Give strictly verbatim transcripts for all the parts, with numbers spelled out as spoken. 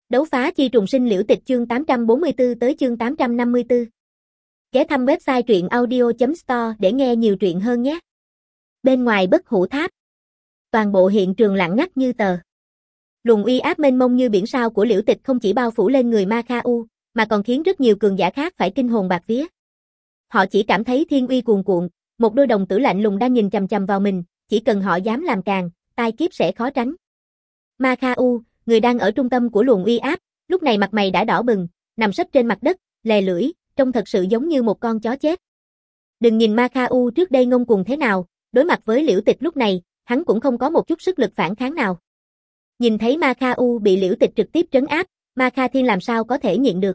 Đấu phá chi trùng sinh liễu tịch chương tám trăm bốn mươi tư tới chương tám trăm năm mươi tư. Ghé thăm website truyện audio chấm store để nghe nhiều truyện hơn nhé. Bên ngoài Bất Hủ Tháp, toàn bộ hiện trường lặng ngắt như tờ. Luồng uy áp mênh mông như biển sao của liễu tịch không chỉ bao phủ lên người Ma Kha U, mà còn khiến rất nhiều cường giả khác phải kinh hồn bạt vía. Họ chỉ cảm thấy thiên uy cuồn cuộn, một đôi đồng tử lạnh lùng đang nhìn chằm chằm vào mình, chỉ cần họ dám làm càng, tai kiếp sẽ khó tránh. Ma Kha U, người đang ở trung tâm của luồng uy áp, lúc này mặt mày đã đỏ bừng, nằm sấp trên mặt đất, lè lưỡi, trông thật sự giống như một con chó chết. Đừng nhìn Ma Kha U trước đây ngông cuồng thế nào, đối mặt với liễu tịch lúc này, hắn cũng không có một chút sức lực phản kháng nào. Nhìn thấy Ma Kha U bị liễu tịch trực tiếp trấn áp, Ma Kha Thiên làm sao có thể nhịn được.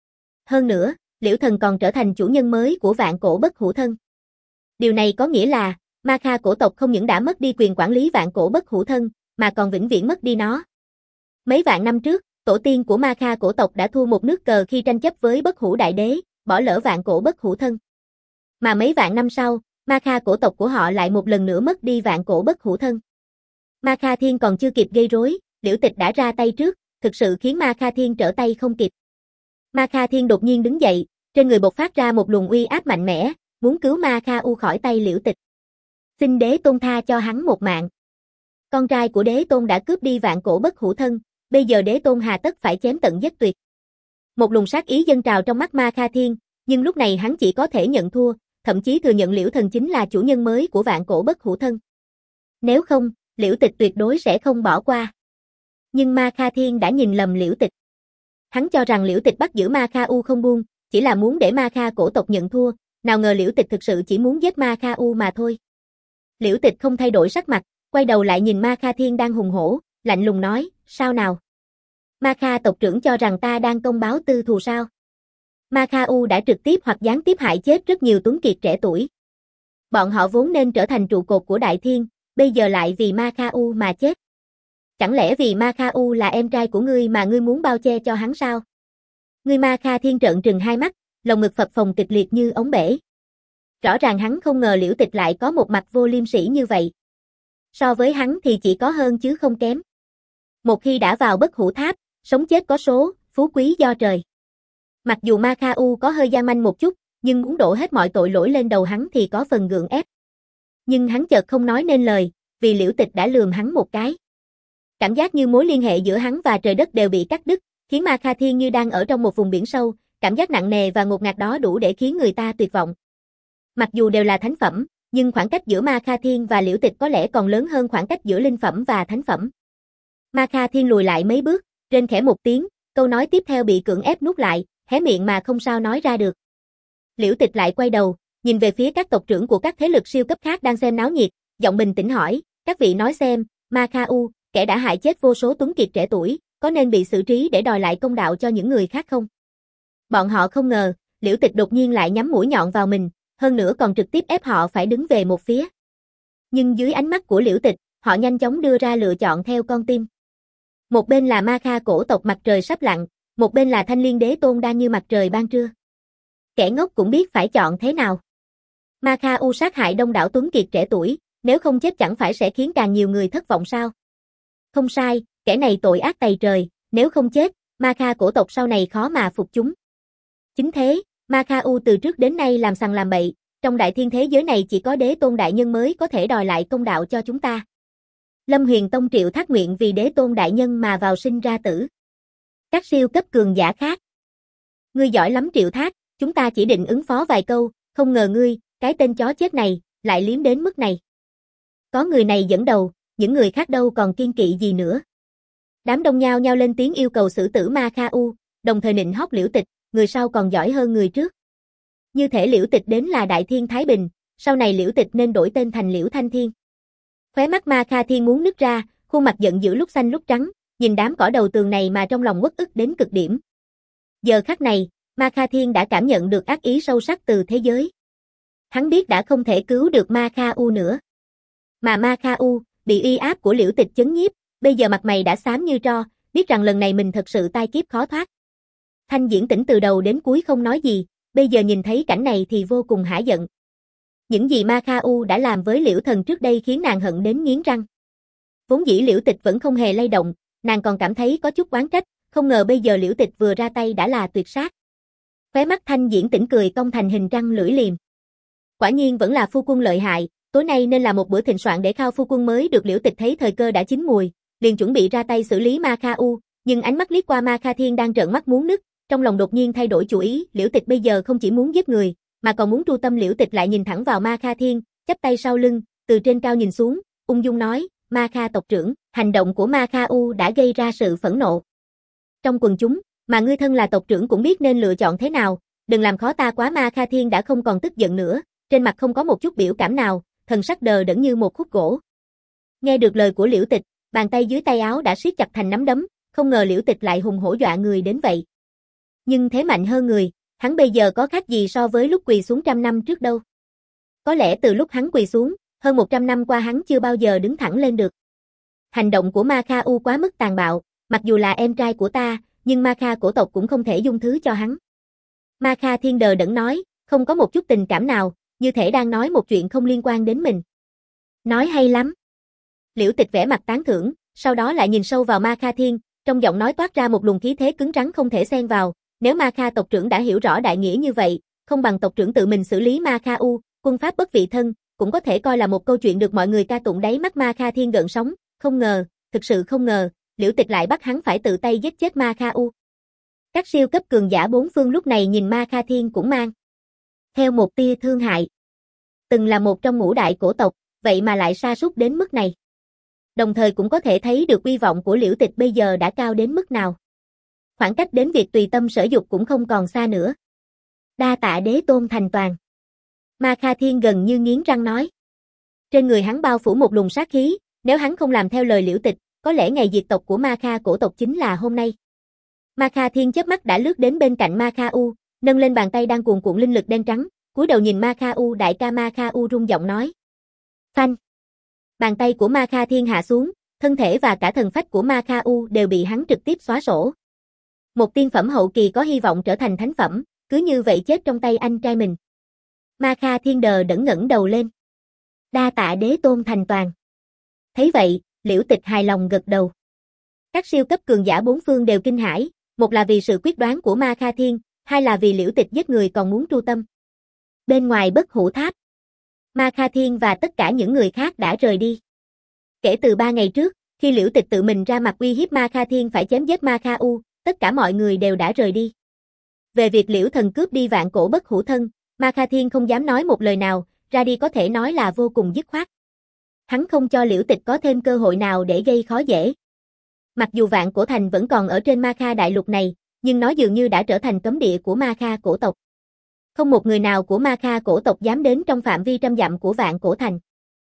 Hơn nữa, liễu thần còn trở thành chủ nhân mới của vạn cổ bất hủ thân. Điều này có nghĩa là, Ma Kha cổ tộc không những đã mất đi quyền quản lý vạn cổ bất hủ thân, mà còn vĩnh viễn mất đi nó. Mấy vạn năm trước, tổ tiên của Ma Kha cổ tộc đã thua một nước cờ khi tranh chấp với bất hủ đại đế, bỏ lỡ vạn cổ bất hủ thân. Mà mấy vạn năm sau, Ma Kha cổ tộc của họ lại một lần nữa mất đi vạn cổ bất hủ thân. Ma Kha Thiên còn chưa kịp gây rối, liễu tịch đã ra tay trước, thực sự khiến Ma Kha Thiên trở tay không kịp. Ma Kha Thiên đột nhiên đứng dậy, trên người bộc phát ra một luồng uy áp mạnh mẽ, muốn cứu Ma Kha U khỏi tay liễu tịch. Xin đế tôn tha cho hắn một mạng. Con trai của đế tôn đã cướp đi vạn cổ bất hủ thân, bây giờ đế tôn hà tất phải chém tận giết tuyệt. Một luồng sát ý dâng trào trong mắt Ma Kha Thiên, nhưng lúc này hắn chỉ có thể nhận thua, thậm chí thừa nhận liễu thần chính là chủ nhân mới của vạn cổ bất hủ thân. Nếu không, liễu tịch tuyệt đối sẽ không bỏ qua. Nhưng Ma Kha Thiên đã nhìn lầm liễu tịch. Hắn cho rằng liễu tịch bắt giữ Ma Kha U không buông, chỉ là muốn để Ma Kha cổ tộc nhận thua, nào ngờ liễu tịch thực sự chỉ muốn giết Ma Kha U mà thôi. Liễu tịch không thay đổi sắc mặt, quay đầu lại nhìn Ma Kha Thiên đang hùng hổ, lạnh lùng nói, sao nào? Ma Kha tộc trưởng cho rằng ta đang công báo tư thù sao? Ma Kha U đã trực tiếp hoặc gián tiếp hại chết rất nhiều tuấn kiệt trẻ tuổi. Bọn họ vốn nên trở thành trụ cột của Đại Thiên, bây giờ lại vì Ma Kha U mà chết. Chẳng lẽ vì Ma Kha U là em trai của ngươi mà ngươi muốn bao che cho hắn sao? Ngươi Ma Kha Thiên trợn trừng hai mắt, lồng ngực phập phồng kịch liệt như ống bể. Rõ ràng hắn không ngờ liễu tịch lại có một mặt vô liêm sỉ như vậy. So với hắn thì chỉ có hơn chứ không kém. Một khi đã vào Bất Hủ Tháp, sống chết có số, phú quý do trời. Mặc dù Ma Kha U có hơi gian manh một chút, nhưng muốn đổ hết mọi tội lỗi lên đầu hắn thì có phần gượng ép. Nhưng hắn chợt không nói nên lời, vì liễu tịch đã lườm hắn một cái. Cảm giác như mối liên hệ giữa hắn và trời đất đều bị cắt đứt, khiến Ma Kha Thiên như đang ở trong một vùng biển sâu, cảm giác nặng nề và ngột ngạt đó đủ để khiến người ta tuyệt vọng. Mặc dù đều là thánh phẩm, nhưng khoảng cách giữa Ma Kha Thiên và liễu tịch có lẽ còn lớn hơn khoảng cách giữa linh phẩm và thánh phẩm. Ma Kha Thiên lùi lại mấy bước, rên khẽ một tiếng, câu nói tiếp theo bị cưỡng ép nuốt lại, hé miệng mà không sao nói ra được. Liễu tịch lại quay đầu, nhìn về phía các tộc trưởng của các thế lực siêu cấp khác đang xem náo nhiệt, giọng bình tĩnh hỏi, các vị nói xem, Ma Kha U, kẻ đã hại chết vô số tuấn kiệt trẻ tuổi, có nên bị xử trí để đòi lại công đạo cho những người khác không? Bọn họ không ngờ, liễu tịch đột nhiên lại nhắm mũi nhọn vào mình, hơn nữa còn trực tiếp ép họ phải đứng về một phía. Nhưng dưới ánh mắt của liễu tịch, họ nhanh chóng đưa ra lựa chọn theo con tim. Một bên là Ma Kha cổ tộc mặt trời sắp lặn, một bên là Thanh Liên đế tôn đang như mặt trời ban trưa. Kẻ ngốc cũng biết phải chọn thế nào. Ma Kha U sát hại đông đảo tuấn kiệt trẻ tuổi, nếu không chết chẳng phải sẽ khiến càng nhiều người thất vọng sao? Không sai, kẻ này tội ác tày trời, nếu không chết, Ma Kha cổ tộc sau này khó mà phục chúng. Chính thế, Ma Kha U từ trước đến nay làm sằng làm bậy, trong đại thiên thế giới này chỉ có đế tôn đại nhân mới có thể đòi lại công đạo cho chúng ta. Lâm Huyền Tông triệu thác nguyện vì đế tôn đại nhân mà vào sinh ra tử. Các siêu cấp cường giả khác. Ngươi giỏi lắm Triệu Thác, chúng ta chỉ định ứng phó vài câu, không ngờ ngươi, cái tên chó chết này, lại liếm đến mức này. Có người này dẫn đầu, những người khác đâu còn kiên kỵ gì nữa. Đám đông nhao nhao lên tiếng yêu cầu xử tử Ma Kha U, đồng thời nịnh hót liễu tịch, người sau còn giỏi hơn người trước. Như thể liễu tịch đến là Đại Thiên Thái Bình, sau này liễu tịch nên đổi tên thành Liễu Thanh Thiên. Khóe mắt Ma Kha Thiên muốn nứt ra, khuôn mặt giận dữ lúc xanh lúc trắng, nhìn đám cỏ đầu tường này mà trong lòng uất ức đến cực điểm. Giờ khắc này, Ma Kha Thiên đã cảm nhận được ác ý sâu sắc từ thế giới. Hắn biết đã không thể cứu được Ma Kha U nữa. Mà Ma Kha U, bị uy áp của liễu tịch chấn nhiếp, bây giờ mặt mày đã xám như tro, biết rằng lần này mình thật sự tai kiếp khó thoát. Thanh Diễn Tĩnh từ đầu đến cuối không nói gì, bây giờ nhìn thấy cảnh này thì vô cùng hả giận. Những gì Ma Kha U đã làm với liễu thần trước đây khiến nàng hận đến nghiến răng. Vốn dĩ liễu tịch vẫn không hề lay động, nàng còn cảm thấy có chút oán trách, không ngờ bây giờ Liễu Tịch vừa ra tay đã là tuyệt sát. Khóe mắt Thanh Diễn Tĩnh cười cong thành hình răng lưỡi liềm. Quả nhiên vẫn là phu quân lợi hại, tối nay nên là một bữa thịnh soạn để khao phu quân mới được. Liễu Tịch thấy thời cơ đã chín mùi, liền chuẩn bị ra tay xử lý Ma Kha U, nhưng ánh mắt liếc qua Ma Kha Thiên đang trợn mắt muốn nứt, trong lòng đột nhiên thay đổi chủ ý. Liễu Tịch bây giờ không chỉ muốn giết người, mà còn muốn tru tâm. Liễu Tịch lại nhìn thẳng vào Ma Kha Thiên, chắp tay sau lưng, từ trên cao nhìn xuống, ung dung nói, Ma Kha tộc trưởng, hành động của Ma Kha U đã gây ra sự phẫn nộ trong quần chúng, mà ngươi thân là tộc trưởng cũng biết nên lựa chọn thế nào, đừng làm khó ta quá. Ma Kha Thiên đã không còn tức giận nữa, trên mặt không có một chút biểu cảm nào, thần sắc đờ đẫn như một khúc gỗ. Nghe được lời của Liễu Tịch, bàn tay dưới tay áo đã siết chặt thành nắm đấm, không ngờ Liễu Tịch lại hùng hổ dọa người đến vậy. Nhưng thế mạnh hơn người, hắn bây giờ có khác gì so với lúc quỳ xuống trăm năm trước đâu. Có lẽ từ lúc hắn quỳ xuống, hơn một trăm năm qua hắn chưa bao giờ đứng thẳng lên được. Hành động của Ma Kha U quá mức tàn bạo, mặc dù là em trai của ta, nhưng Ma Kha cổ tộc cũng không thể dung thứ cho hắn. Ma Kha Thiên đờ đẫn nói, không có một chút tình cảm nào, như thể đang nói một chuyện không liên quan đến mình. Nói hay lắm. Liễu Tịch vẻ mặt tán thưởng, sau đó lại nhìn sâu vào Ma Kha Thiên, trong giọng nói toát ra một luồng khí thế cứng rắn không thể xen vào. Nếu Ma Kha tộc trưởng đã hiểu rõ đại nghĩa như vậy, không bằng tộc trưởng tự mình xử lý Ma Kha U, quân pháp bất vị thân, cũng có thể coi là một câu chuyện được mọi người ca tụng. Đáy mắt Ma Kha Thiên gợn sóng, không ngờ, thực sự không ngờ, Liễu Tịch lại bắt hắn phải tự tay giết chết Ma Kha U. Các siêu cấp cường giả bốn phương lúc này nhìn Ma Kha Thiên cũng mang theo một tia thương hại. Từng là một trong ngũ đại cổ tộc, vậy mà lại sa sút đến mức này. Đồng thời cũng có thể thấy được uy vọng của Liễu Tịch bây giờ đã cao đến mức nào. Khoảng cách đến việc tùy tâm sở dục cũng không còn xa nữa. Đa tạ đế tôn thành toàn. Ma Kha Thiên gần như nghiến răng nói. Trên người hắn bao phủ một luồng sát khí, nếu hắn không làm theo lời Liễu Tịch, có lẽ ngày diệt tộc của Ma Kha cổ tộc chính là hôm nay. Ma Kha Thiên chớp mắt đã lướt đến bên cạnh Ma Kha U, nâng lên bàn tay đang cuồn cuộn linh lực đen trắng, cúi đầu nhìn Ma Kha U. Đại ca. Ma Kha U rung giọng nói. Phanh. Bàn tay của Ma Kha Thiên hạ xuống, thân thể và cả thần phách của Ma Kha U đều bị hắn trực tiếp xóa sổ. Một tiên phẩm hậu kỳ có hy vọng trở thành thánh phẩm, cứ như vậy chết trong tay anh trai mình. Ma Kha Thiên đờ đẫn ngẩng đầu lên. Đa tạ đế tôn thành toàn. Thấy vậy, Liễu Tịch hài lòng gật đầu. Các siêu cấp cường giả bốn phương đều kinh hãi, một là vì sự quyết đoán của Ma Kha Thiên, hai là vì Liễu Tịch giết người còn muốn tru tâm. Bên ngoài Bất Hủ Tháp, Ma Kha Thiên và tất cả những người khác đã rời đi. Kể từ ba ngày trước, khi Liễu Tịch tự mình ra mặt uy hiếp Ma Kha Thiên phải chém giết Ma Kha U, tất cả mọi người đều đã rời đi. Về việc Liễu Thần cướp đi vạn cổ bất hủ thân, Ma Kha Thiên không dám nói một lời nào, ra đi có thể nói là vô cùng dứt khoát. Hắn không cho Liễu Tịch có thêm cơ hội nào để gây khó dễ. Mặc dù vạn cổ thành vẫn còn ở trên Ma Kha đại lục này, nhưng nó dường như đã trở thành cấm địa của Ma Kha cổ tộc. Không một người nào của Ma Kha cổ tộc dám đến trong phạm vi trăm dặm của vạn cổ thành.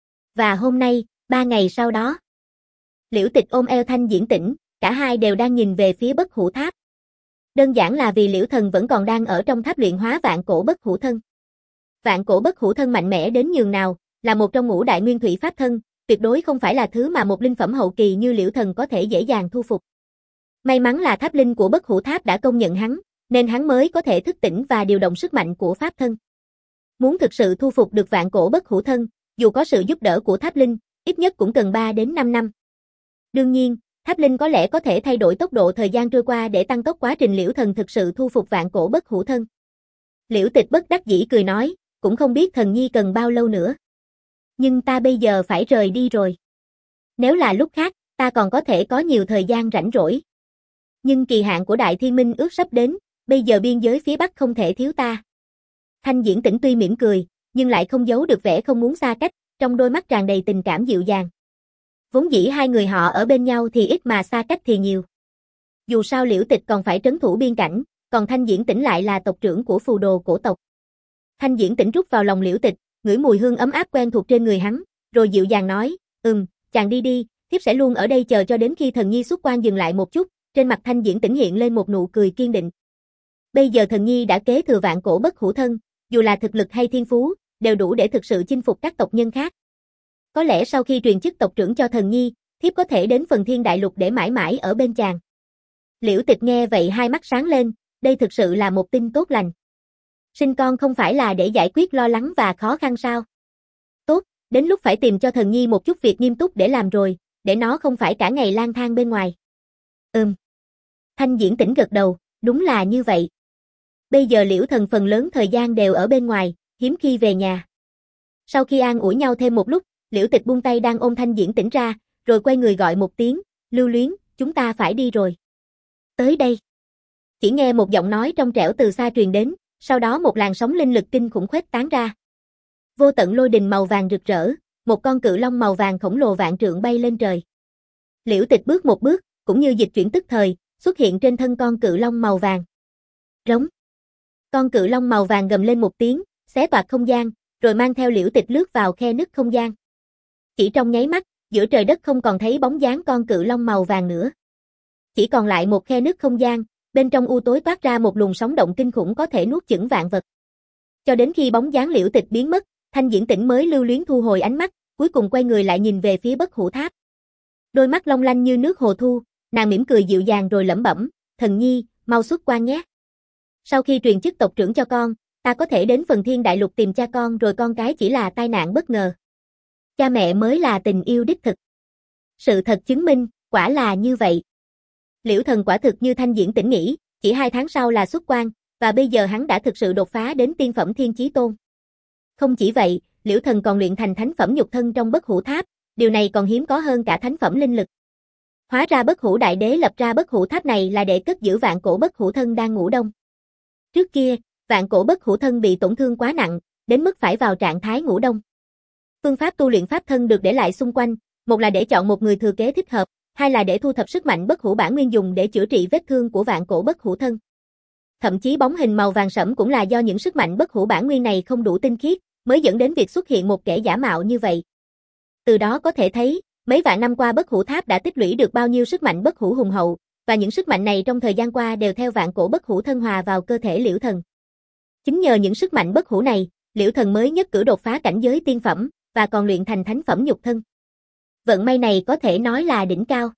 Và hôm nay, ba ngày sau đó, Liễu Tịch ôm eo Thanh Diễn Tĩnh, cả hai đều đang nhìn về phía Bất Hủ Tháp. Đơn giản là vì Liễu Thần vẫn còn đang ở trong tháp luyện hóa vạn cổ bất hủ thân. Vạn cổ bất hủ thân mạnh mẽ đến nhường nào, là một trong ngũ đại nguyên thủy pháp thân, tuyệt đối không phải là thứ mà một linh phẩm hậu kỳ như Liễu Thần có thể dễ dàng thu phục. May mắn là tháp linh của Bất Hủ Tháp đã công nhận hắn, nên hắn mới có thể thức tỉnh và điều động sức mạnh của pháp thân. Muốn thực sự thu phục được vạn cổ bất hủ thân, dù có sự giúp đỡ của tháp linh, ít nhất cũng cần ba đến năm năm. Đương nhiên, tháp linh có lẽ có thể thay đổi tốc độ thời gian trôi qua để tăng tốc quá trình Liễu Thần thực sự thu phục vạn cổ bất hủ thân. Liễu Tịch bất đắc dĩ cười nói, cũng không biết thần nhi cần bao lâu nữa. Nhưng ta bây giờ phải rời đi rồi. Nếu là lúc khác, ta còn có thể có nhiều thời gian rảnh rỗi. Nhưng kỳ hạn của Đại Thiên Minh ước sắp đến, bây giờ biên giới phía Bắc không thể thiếu ta. Thanh Diễn Tĩnh tuy mỉm cười, nhưng lại không giấu được vẻ không muốn xa cách, trong đôi mắt tràn đầy tình cảm dịu dàng. Vốn dĩ hai người họ ở bên nhau thì ít mà xa cách thì nhiều. Dù sao Liễu Tịch còn phải trấn thủ biên cảnh, còn Thanh Diễn Tĩnh lại là tộc trưởng của phù đồ cổ tộc. Thanh Diễn Tĩnh rút vào lòng Liễu Tịch, ngửi mùi hương ấm áp quen thuộc trên người hắn, rồi dịu dàng nói, ừm, chàng đi đi, thiếp sẽ luôn ở đây chờ cho đến khi thần nhi xuất quan. Dừng lại một chút, trên mặt Thanh Diễn Tĩnh hiện lên một nụ cười kiên định. Bây giờ thần nhi đã kế thừa vạn cổ bất hủ thân, dù là thực lực hay thiên phú, đều đủ để thực sự chinh phục các tộc nhân khác. Có lẽ sau khi truyền chức tộc trưởng cho thần nhi, thiếp có thể đến Phần Thiên Đại Lục để mãi mãi ở bên chàng. Liễu Tịch nghe vậy hai mắt sáng lên, đây thực sự là một tin tốt lành. Sinh con không phải là để giải quyết lo lắng và khó khăn sao? Tốt, đến lúc phải tìm cho thần nhi một chút việc nghiêm túc để làm rồi, để nó không phải cả ngày lang thang bên ngoài. Ừm. Thanh Diễn Tĩnh gật đầu, đúng là như vậy. Bây giờ Liễu Thần phần lớn thời gian đều ở bên ngoài, hiếm khi về nhà. Sau khi an ủi nhau thêm một lúc, Liễu Tịch buông tay đang ôm Thanh Diễn Tĩnh ra, rồi quay người gọi một tiếng, Lưu Luyến, chúng ta phải đi rồi. Tới đây. Chỉ nghe một giọng nói trong trẻo từ xa truyền đến, sau đó một làn sóng linh lực kinh khủng khuếch tán ra. Vô tận lôi đình màu vàng rực rỡ, một con cự long màu vàng khổng lồ vạn trượng bay lên trời. Liễu Tịch bước một bước, cũng như dịch chuyển tức thời, xuất hiện trên thân con cự long màu vàng. Rống. Con cự long màu vàng gầm lên một tiếng, xé toạc không gian, rồi mang theo Liễu Tịch lướt vào khe nứt không gian. Chỉ trong nháy mắt, giữa trời đất không còn thấy bóng dáng con cự long màu vàng nữa. Chỉ còn lại một khe nứt không gian, bên trong u tối toát ra một luồng sóng động kinh khủng có thể nuốt chửng vạn vật. Cho đến khi bóng dáng Liễu Tịch biến mất, Thanh Diễn Tĩnh mới lưu luyến thu hồi ánh mắt, cuối cùng quay người lại nhìn về phía Bất Hủ Tháp. Đôi mắt long lanh như nước hồ thu, nàng mỉm cười dịu dàng rồi lẩm bẩm, thần nhi, mau xuất quan nhé. Sau khi truyền chức tộc trưởng cho con, ta có thể đến Phần Thiên Đại Lục tìm cha con rồi con cái chỉ là tai nạn bất ngờ. Cha mẹ mới là tình yêu đích thực. Sự thật chứng minh, quả là như vậy. Liễu Thần quả thực như Thanh Diễn Tĩnh nghĩ, chỉ hai tháng sau là xuất quan, và bây giờ hắn đã thực sự đột phá đến tiên phẩm Thiên Chí Tôn. Không chỉ vậy, Liễu Thần còn luyện thành thánh phẩm nhục thân trong Bất Hủ Tháp, điều này còn hiếm có hơn cả thánh phẩm linh lực. Hóa ra Bất Hủ Đại Đế lập ra Bất Hủ Tháp này là để cất giữ vạn cổ Bất Hủ thân đang ngủ đông. Trước kia, vạn cổ Bất Hủ thân bị tổn thương quá nặng, đến mức phải vào trạng thái ngủ đông. Phương pháp tu luyện pháp thân được để lại xung quanh, một là để chọn một người thừa kế thích hợp, hai là để thu thập sức mạnh Bất Hủ bản nguyên dùng để chữa trị vết thương của vạn cổ Bất Hủ thân. Thậm chí bóng hình màu vàng sẫm cũng là do những sức mạnh Bất Hủ bản nguyên này không đủ tinh khiết, mới dẫn đến việc xuất hiện một kẻ giả mạo như vậy. Từ đó có thể thấy, mấy vạn năm qua Bất Hủ Tháp đã tích lũy được bao nhiêu sức mạnh Bất Hủ hùng hậu, và những sức mạnh này trong thời gian qua đều theo vạn cổ Bất Hủ thân hòa vào cơ thể Liễu Thần. Chính nhờ những sức mạnh Bất Hủ này, Liễu Thần mới nhất cử đột phá cảnh giới tiên phẩm, và còn luyện thành thánh phẩm nhục thân. Vận may này có thể nói là đỉnh cao.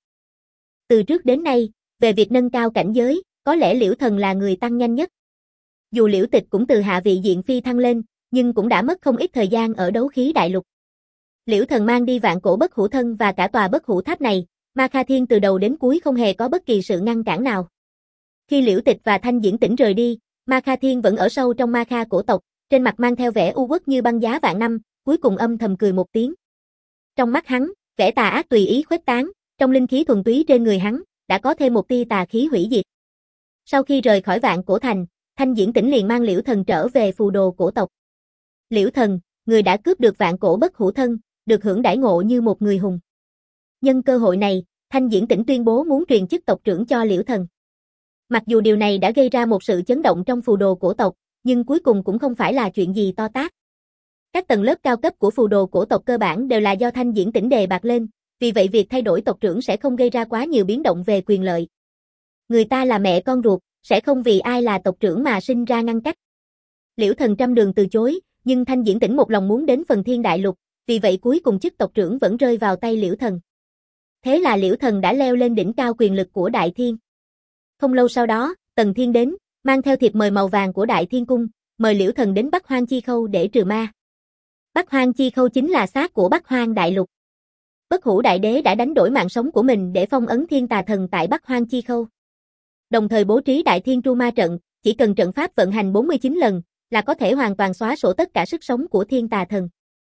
Từ trước đến nay, về việc nâng cao cảnh giới, có lẽ Liễu Thần là người tăng nhanh nhất. Dù Liễu Tịch cũng từ hạ vị diện phi thăng lên, nhưng cũng đã mất không ít thời gian ở đấu khí đại lục. Liễu Thần mang đi vạn cổ Bất Hủ thân và cả tòa Bất Hủ Tháp này, Ma Kha Thiên từ đầu đến cuối không hề có bất kỳ sự ngăn cản nào. Khi Liễu Tịch và Thanh Diễn Tĩnh rời đi, Ma Kha Thiên vẫn ở sâu trong Ma Kha cổ tộc, trên mặt mang theo vẻ u uất như băng giá vạn năm, cuối cùng âm thầm cười một tiếng. Trong mắt hắn, vẻ tà ác tùy ý khuếch tán, trong linh khí thuần túy trên người hắn, đã có thêm một tia tà khí hủy diệt. Sau khi rời khỏi vạn cổ thành, Thanh Diễn Tĩnh liền mang Liễu Thần trở về phù đồ cổ tộc. Liễu Thần, người đã cướp được vạn cổ Bất Hủ thân, được hưởng đãi ngộ như một người hùng. Nhân cơ hội này, Thanh Diễn Tĩnh tuyên bố muốn truyền chức tộc trưởng cho Liễu Thần. Mặc dù điều này đã gây ra một sự chấn động trong phù đồ cổ tộc, nhưng cuối cùng cũng không phải là chuyện gì to tát. Các tầng lớp cao cấp của phù đồ cổ tộc cơ bản đều là do Thanh Diễn Tĩnh đề bạt lên, vì vậy việc thay đổi tộc trưởng sẽ không gây ra quá nhiều biến động về quyền lợi. Người ta là mẹ con ruột, sẽ không vì ai là tộc trưởng mà sinh ra ngăn cách. Liễu Thần trăm đường từ chối, nhưng Thanh Diễn Tĩnh một lòng muốn đến Phần Thiên Đại Lục, vì vậy cuối cùng chức tộc trưởng vẫn rơi vào tay Liễu Thần. Thế là Liễu Thần đã leo lên đỉnh cao quyền lực của Đại Thiên. Không lâu sau đó, Tần Thiên đến, mang theo thiệp mời màu vàng của Đại Thiên Cung, mời Liễu Thần đến Bắc Hoang Chi Khâu để trừ ma. Bắc Hoang Chi Khâu chính là xác của Bắc Hoang Đại Lục. Bất Hủ Đại Đế đã đánh đổi mạng sống của mình để phong ấn Thiên Tà Thần tại Bắc Hoang Chi Khâu. Đồng thời bố trí Đại Thiên Tru Ma trận, chỉ cần trận pháp vận hành bốn mươi chín lần, là có thể hoàn toàn xóa sổ tất cả sức sống của Thiên Tà Thần.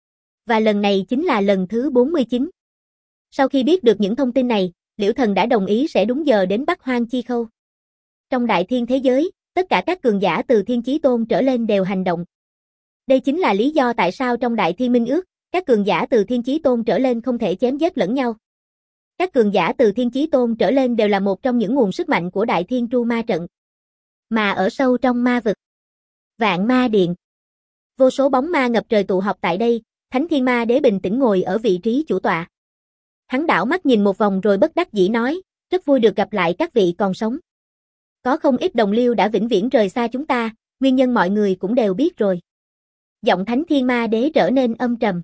Và lần này chính là lần thứ bốn mươi chín. Sau khi biết được những thông tin này, Liễu Thần đã đồng ý sẽ đúng giờ đến Bắc Hoang Chi Khâu. Trong Đại Thiên thế giới, tất cả các cường giả từ Thiên Chí Tôn trở lên đều hành động. Đây chính là lý do tại sao trong Đại Thiên Minh Ước, các cường giả từ Thiên Chí Tôn trở lên không thể chém giết lẫn nhau. Các cường giả từ Thiên Chí Tôn trở lên đều là một trong những nguồn sức mạnh của Đại Thiên Tru Ma trận. Mà ở sâu trong ma vực, Vạn Ma Điện, vô số bóng ma ngập trời tụ họp tại đây, Thánh Thiên Ma Đế bình tĩnh ngồi ở vị trí chủ tọa. Hắn đảo mắt nhìn một vòng rồi bất đắc dĩ nói, rất vui được gặp lại các vị còn sống. Có không ít đồng liêu đã vĩnh viễn rời xa chúng ta, nguyên nhân mọi người cũng đều biết rồi. Giọng Thánh Thiên Ma Đế trở nên âm trầm.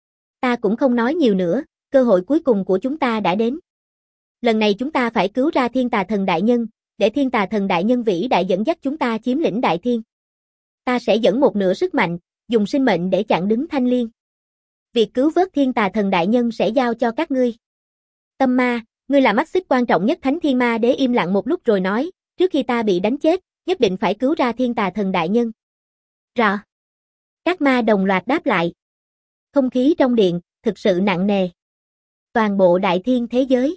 Ta cũng không nói nhiều nữa, cơ hội cuối cùng của chúng ta đã đến. Lần này chúng ta phải cứu ra Thiên Tà Thần Đại Nhân, để Thiên Tà Thần Đại Nhân vĩ đại dẫn dắt chúng ta chiếm lĩnh Đại Thiên. Ta sẽ dẫn một nửa sức mạnh, dùng sinh mệnh để chặn đứng Thanh Liên. Việc cứu vớt Thiên Tà Thần Đại Nhân sẽ giao cho các ngươi. Tâm Ma, Ngươi là mắt xích quan trọng nhất. Thánh Thiên Ma Đế im lặng một lúc rồi nói, trước khi ta bị đánh chết, nhất định phải cứu ra Thiên Tà Thần đại nhân. Rõ. Các ma đồng loạt đáp lại. Không khí trong điện, thực sự nặng nề. Toàn bộ đại thiên thế giới.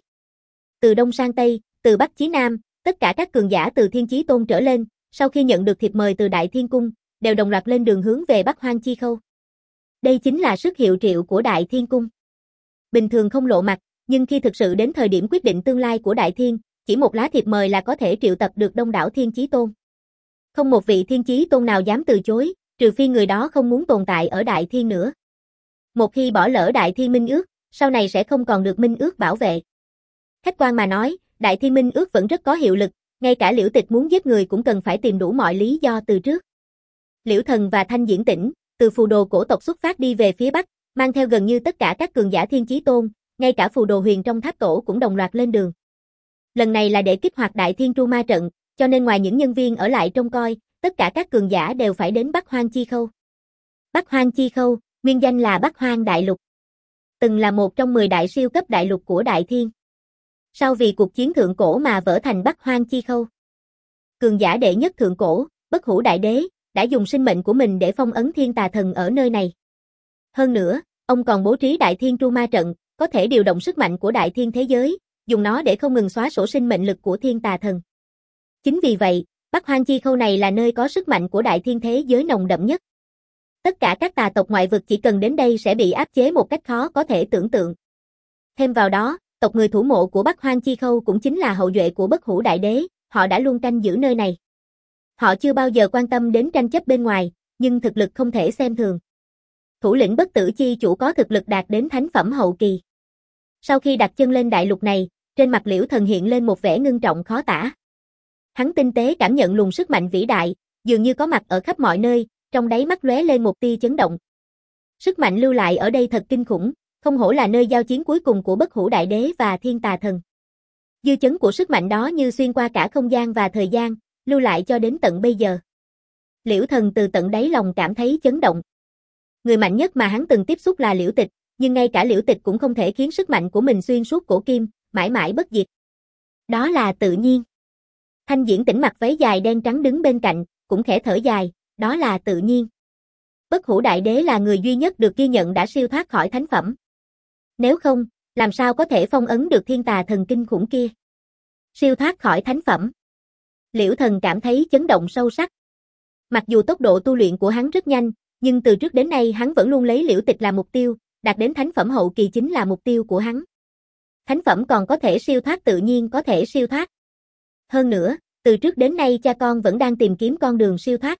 Từ đông sang tây, từ bắc chí nam, tất cả các cường giả từ Thiên Chí Tôn trở lên, sau khi nhận được thiệp mời từ Đại Thiên Cung, đều đồng loạt lên đường hướng về Bắc Hoang Chi Khâu. Đây chính là sức hiệu triệu của Đại Thiên Cung. Bình thường không lộ mặt, nhưng khi thực sự đến thời điểm quyết định tương lai của Đại Thiên, chỉ một lá thiệp mời là có thể triệu tập được đông đảo Thiên Chí Tôn. Không một vị Thiên Chí Tôn nào dám từ chối, trừ phi người đó không muốn tồn tại ở Đại Thiên nữa. Một khi bỏ lỡ Đại Thiên Minh Ước, sau này sẽ không còn được Minh Ước bảo vệ. Khách quan mà nói, Đại Thiên Minh Ước vẫn rất có hiệu lực, ngay cả Liễu Tịch muốn giết người cũng cần phải tìm đủ mọi lý do từ trước. Liễu Thần và Thanh Diễn Tĩnh, từ phù đồ cổ tộc xuất phát đi về phía Bắc, mang theo gần như tất cả các cường giả Thiên Chí Tôn, ngay cả phù đồ huyền trong tháp tổ cũng đồng loạt lên đường. Lần này là để kích hoạt Đại Thiên Tru Ma Trận, cho nên ngoài những nhân viên ở lại trông coi, tất cả các cường giả đều phải đến Bắc Hoang Chi Khâu. Bắc Hoang Chi Khâu, nguyên danh là Bắc Hoang Đại Lục. Từng là một trong mười đại siêu cấp đại lục của Đại Thiên. Sau vì cuộc chiến thượng cổ mà vỡ thành Bắc Hoang Chi Khâu. Cường giả đệ nhất thượng cổ, Bất Hủ Đại Đế, đã dùng sinh mệnh của mình để phong ấn Thiên Tà Thần ở nơi này. Hơn nữa, ông còn bố trí Đại Thiên Tru Ma Trận, có thể điều động sức mạnh của Đại Thiên thế giới, dùng nó để không ngừng xóa sổ sinh mệnh lực của Thiên Tà Thần. Chính vì vậy, Bắc Hoang Chi Khâu này là nơi có sức mạnh của Đại Thiên thế giới nồng đậm nhất. Tất cả các tà tộc ngoại vực chỉ cần đến đây sẽ bị áp chế một cách khó có thể tưởng tượng. Thêm vào đó, tộc người thủ mộ của Bắc Hoang Chi Khâu cũng chính là hậu duệ của Bất Hủ Đại Đế, họ đã luôn canh giữ nơi này. Họ chưa bao giờ quan tâm đến tranh chấp bên ngoài, nhưng thực lực không thể xem thường. Thủ lĩnh Bất Tử Chi chủ có thực lực đạt đến thánh phẩm hậu kỳ. Sau khi đặt chân lên đại lục này, trên mặt Liễu Thần hiện lên một vẻ ngưng trọng khó tả. Hắn tinh tế cảm nhận luồng sức mạnh vĩ đại, dường như có mặt ở khắp mọi nơi, trong đáy mắt lóe lên một tia chấn động. Sức mạnh lưu lại ở đây thật kinh khủng, không hổ là nơi giao chiến cuối cùng của Bất Hủ Đại Đế và Thiên Tà Thần. Dư chấn của sức mạnh đó như xuyên qua cả không gian và thời gian, lưu lại cho đến tận bây giờ. Liễu Thần từ tận đáy lòng cảm thấy chấn động. Người mạnh nhất mà hắn từng tiếp xúc là Liễu Tịch, nhưng ngay cả Liễu Tịch cũng không thể khiến sức mạnh của mình xuyên suốt cổ kim, mãi mãi bất diệt. Đó là tự nhiên. Thanh Diễn Tĩnh mặc váy dài đen trắng đứng bên cạnh, cũng khẽ thở dài, đó là tự nhiên. Bất Hủ Đại Đế là người duy nhất được ghi nhận đã siêu thoát khỏi thánh phẩm. Nếu không, làm sao có thể phong ấn được Thiên Tà Thần kinh khủng kia? Siêu thoát khỏi thánh phẩm. Liễu Thần cảm thấy chấn động sâu sắc. Mặc dù tốc độ tu luyện của hắn rất nhanh, nhưng từ trước đến nay hắn vẫn luôn lấy Liễu Tịch là mục tiêu, đạt đến thánh phẩm hậu kỳ chính là mục tiêu của hắn. Thánh phẩm còn có thể siêu thoát tự nhiên có thể siêu thoát. Hơn nữa, từ trước đến nay cha con vẫn đang tìm kiếm con đường siêu thoát.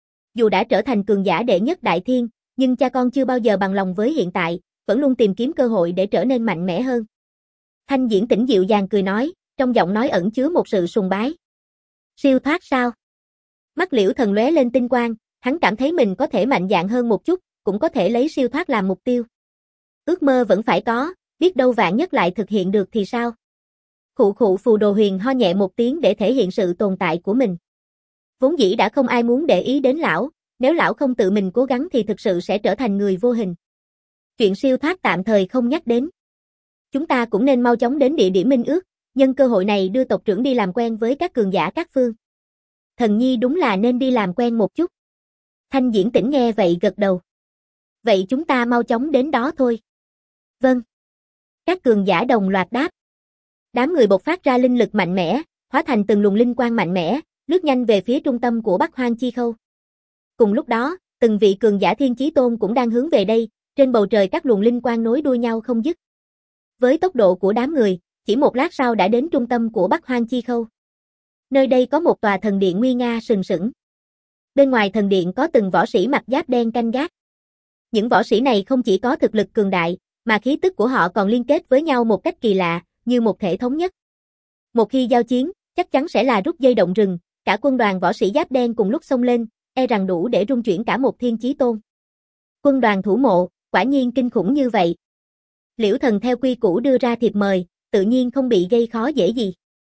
Dù đã trở thành cường giả đệ nhất Đại Thiên, nhưng cha con chưa bao giờ bằng lòng với hiện tại, vẫn luôn tìm kiếm cơ hội để trở nên mạnh mẽ hơn. Thanh Diễn Tĩnh dịu dàng cười nói, trong giọng nói ẩn chứa một sự sùng bái. Siêu thoát sao? Mắt Liễu Thần lóe lên tinh quang, hắn cảm thấy mình có thể mạnh dạn hơn một chút, cũng có thể lấy siêu thoát làm mục tiêu. Ước mơ vẫn phải có, biết đâu vạn nhất lại thực hiện được thì sao? Khụ khụ Phù Đồ Huyền ho nhẹ một tiếng để thể hiện sự tồn tại của mình. Vốn dĩ đã không ai muốn để ý đến lão, nếu lão không tự mình cố gắng thì thực sự sẽ trở thành người vô hình. Chuyện siêu thoát tạm thời không nhắc đến. Chúng ta cũng nên mau chóng đến địa điểm minh ước, nhân cơ hội này đưa tộc trưởng đi làm quen với các cường giả các phương. Thần nhi đúng là nên đi làm quen một chút. Thanh Diễn Tĩnh nghe vậy gật đầu. Vậy chúng ta mau chóng đến đó thôi. Vâng. Các cường giả đồng loạt đáp. Đám người bộc phát ra linh lực mạnh mẽ, hóa thành từng luồng linh quang mạnh mẽ, lướt nhanh về phía trung tâm của Bắc Hoang Chi Khâu. Cùng lúc đó, từng vị cường giả Thiên Chí Tôn cũng đang hướng về đây, trên bầu trời các luồng linh quang nối đuôi nhau không dứt. Với tốc độ của đám người, chỉ một lát sau đã đến trung tâm của Bắc Hoang Chi Khâu. Nơi đây có một tòa thần điện nguy nga sừng sững. Bên ngoài thần điện có từng võ sĩ mặc giáp đen canh gác. Những võ sĩ này không chỉ có thực lực cường đại, mà khí tức của họ còn liên kết với nhau một cách kỳ lạ, như một thể thống nhất. Một khi giao chiến, chắc chắn sẽ là rút dây động rừng, cả quân đoàn võ sĩ giáp đen cùng lúc xông lên, e rằng đủ để rung chuyển cả một Thiên Chí Tôn. Quân đoàn thủ mộ, quả nhiên kinh khủng như vậy. Liễu Thần theo quy củ đưa ra thiệp mời, tự nhiên không bị gây khó dễ gì.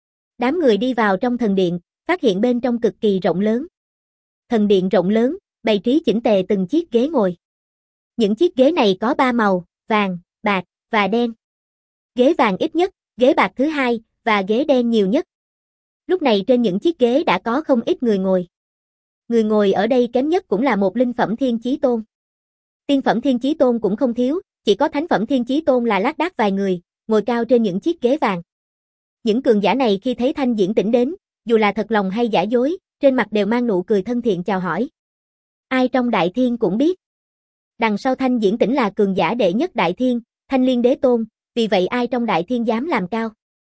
Đám người đi vào trong thần điện, phát hiện bên trong cực kỳ rộng lớn. Thần điện rộng lớn, bày trí chỉnh tề từng chiếc ghế ngồi. Những chiếc ghế này có ba màu, vàng, bạc và đen. Ghế vàng ít nhất, ghế bạc thứ hai, và ghế đen nhiều nhất. Lúc này trên những chiếc ghế đã có không ít người ngồi. Người ngồi ở đây kém nhất cũng là một linh phẩm Thiên Chí Tôn. Tiên phẩm Thiên Chí Tôn cũng không thiếu, chỉ có thánh phẩm Thiên Chí Tôn là lác đác vài người, ngồi cao trên những chiếc ghế vàng. Những cường giả này khi thấy Thanh Diễn Tĩnh đến, dù là thật lòng hay giả dối, trên mặt đều mang nụ cười thân thiện chào hỏi. Ai trong Đại Thiên cũng biết. Đằng sau Thanh Diễn Tĩnh là cường giả đệ nhất Đại Thiên, Thanh Liên Đế Tôn, vì vậy ai trong Đại Thiên dám làm cao.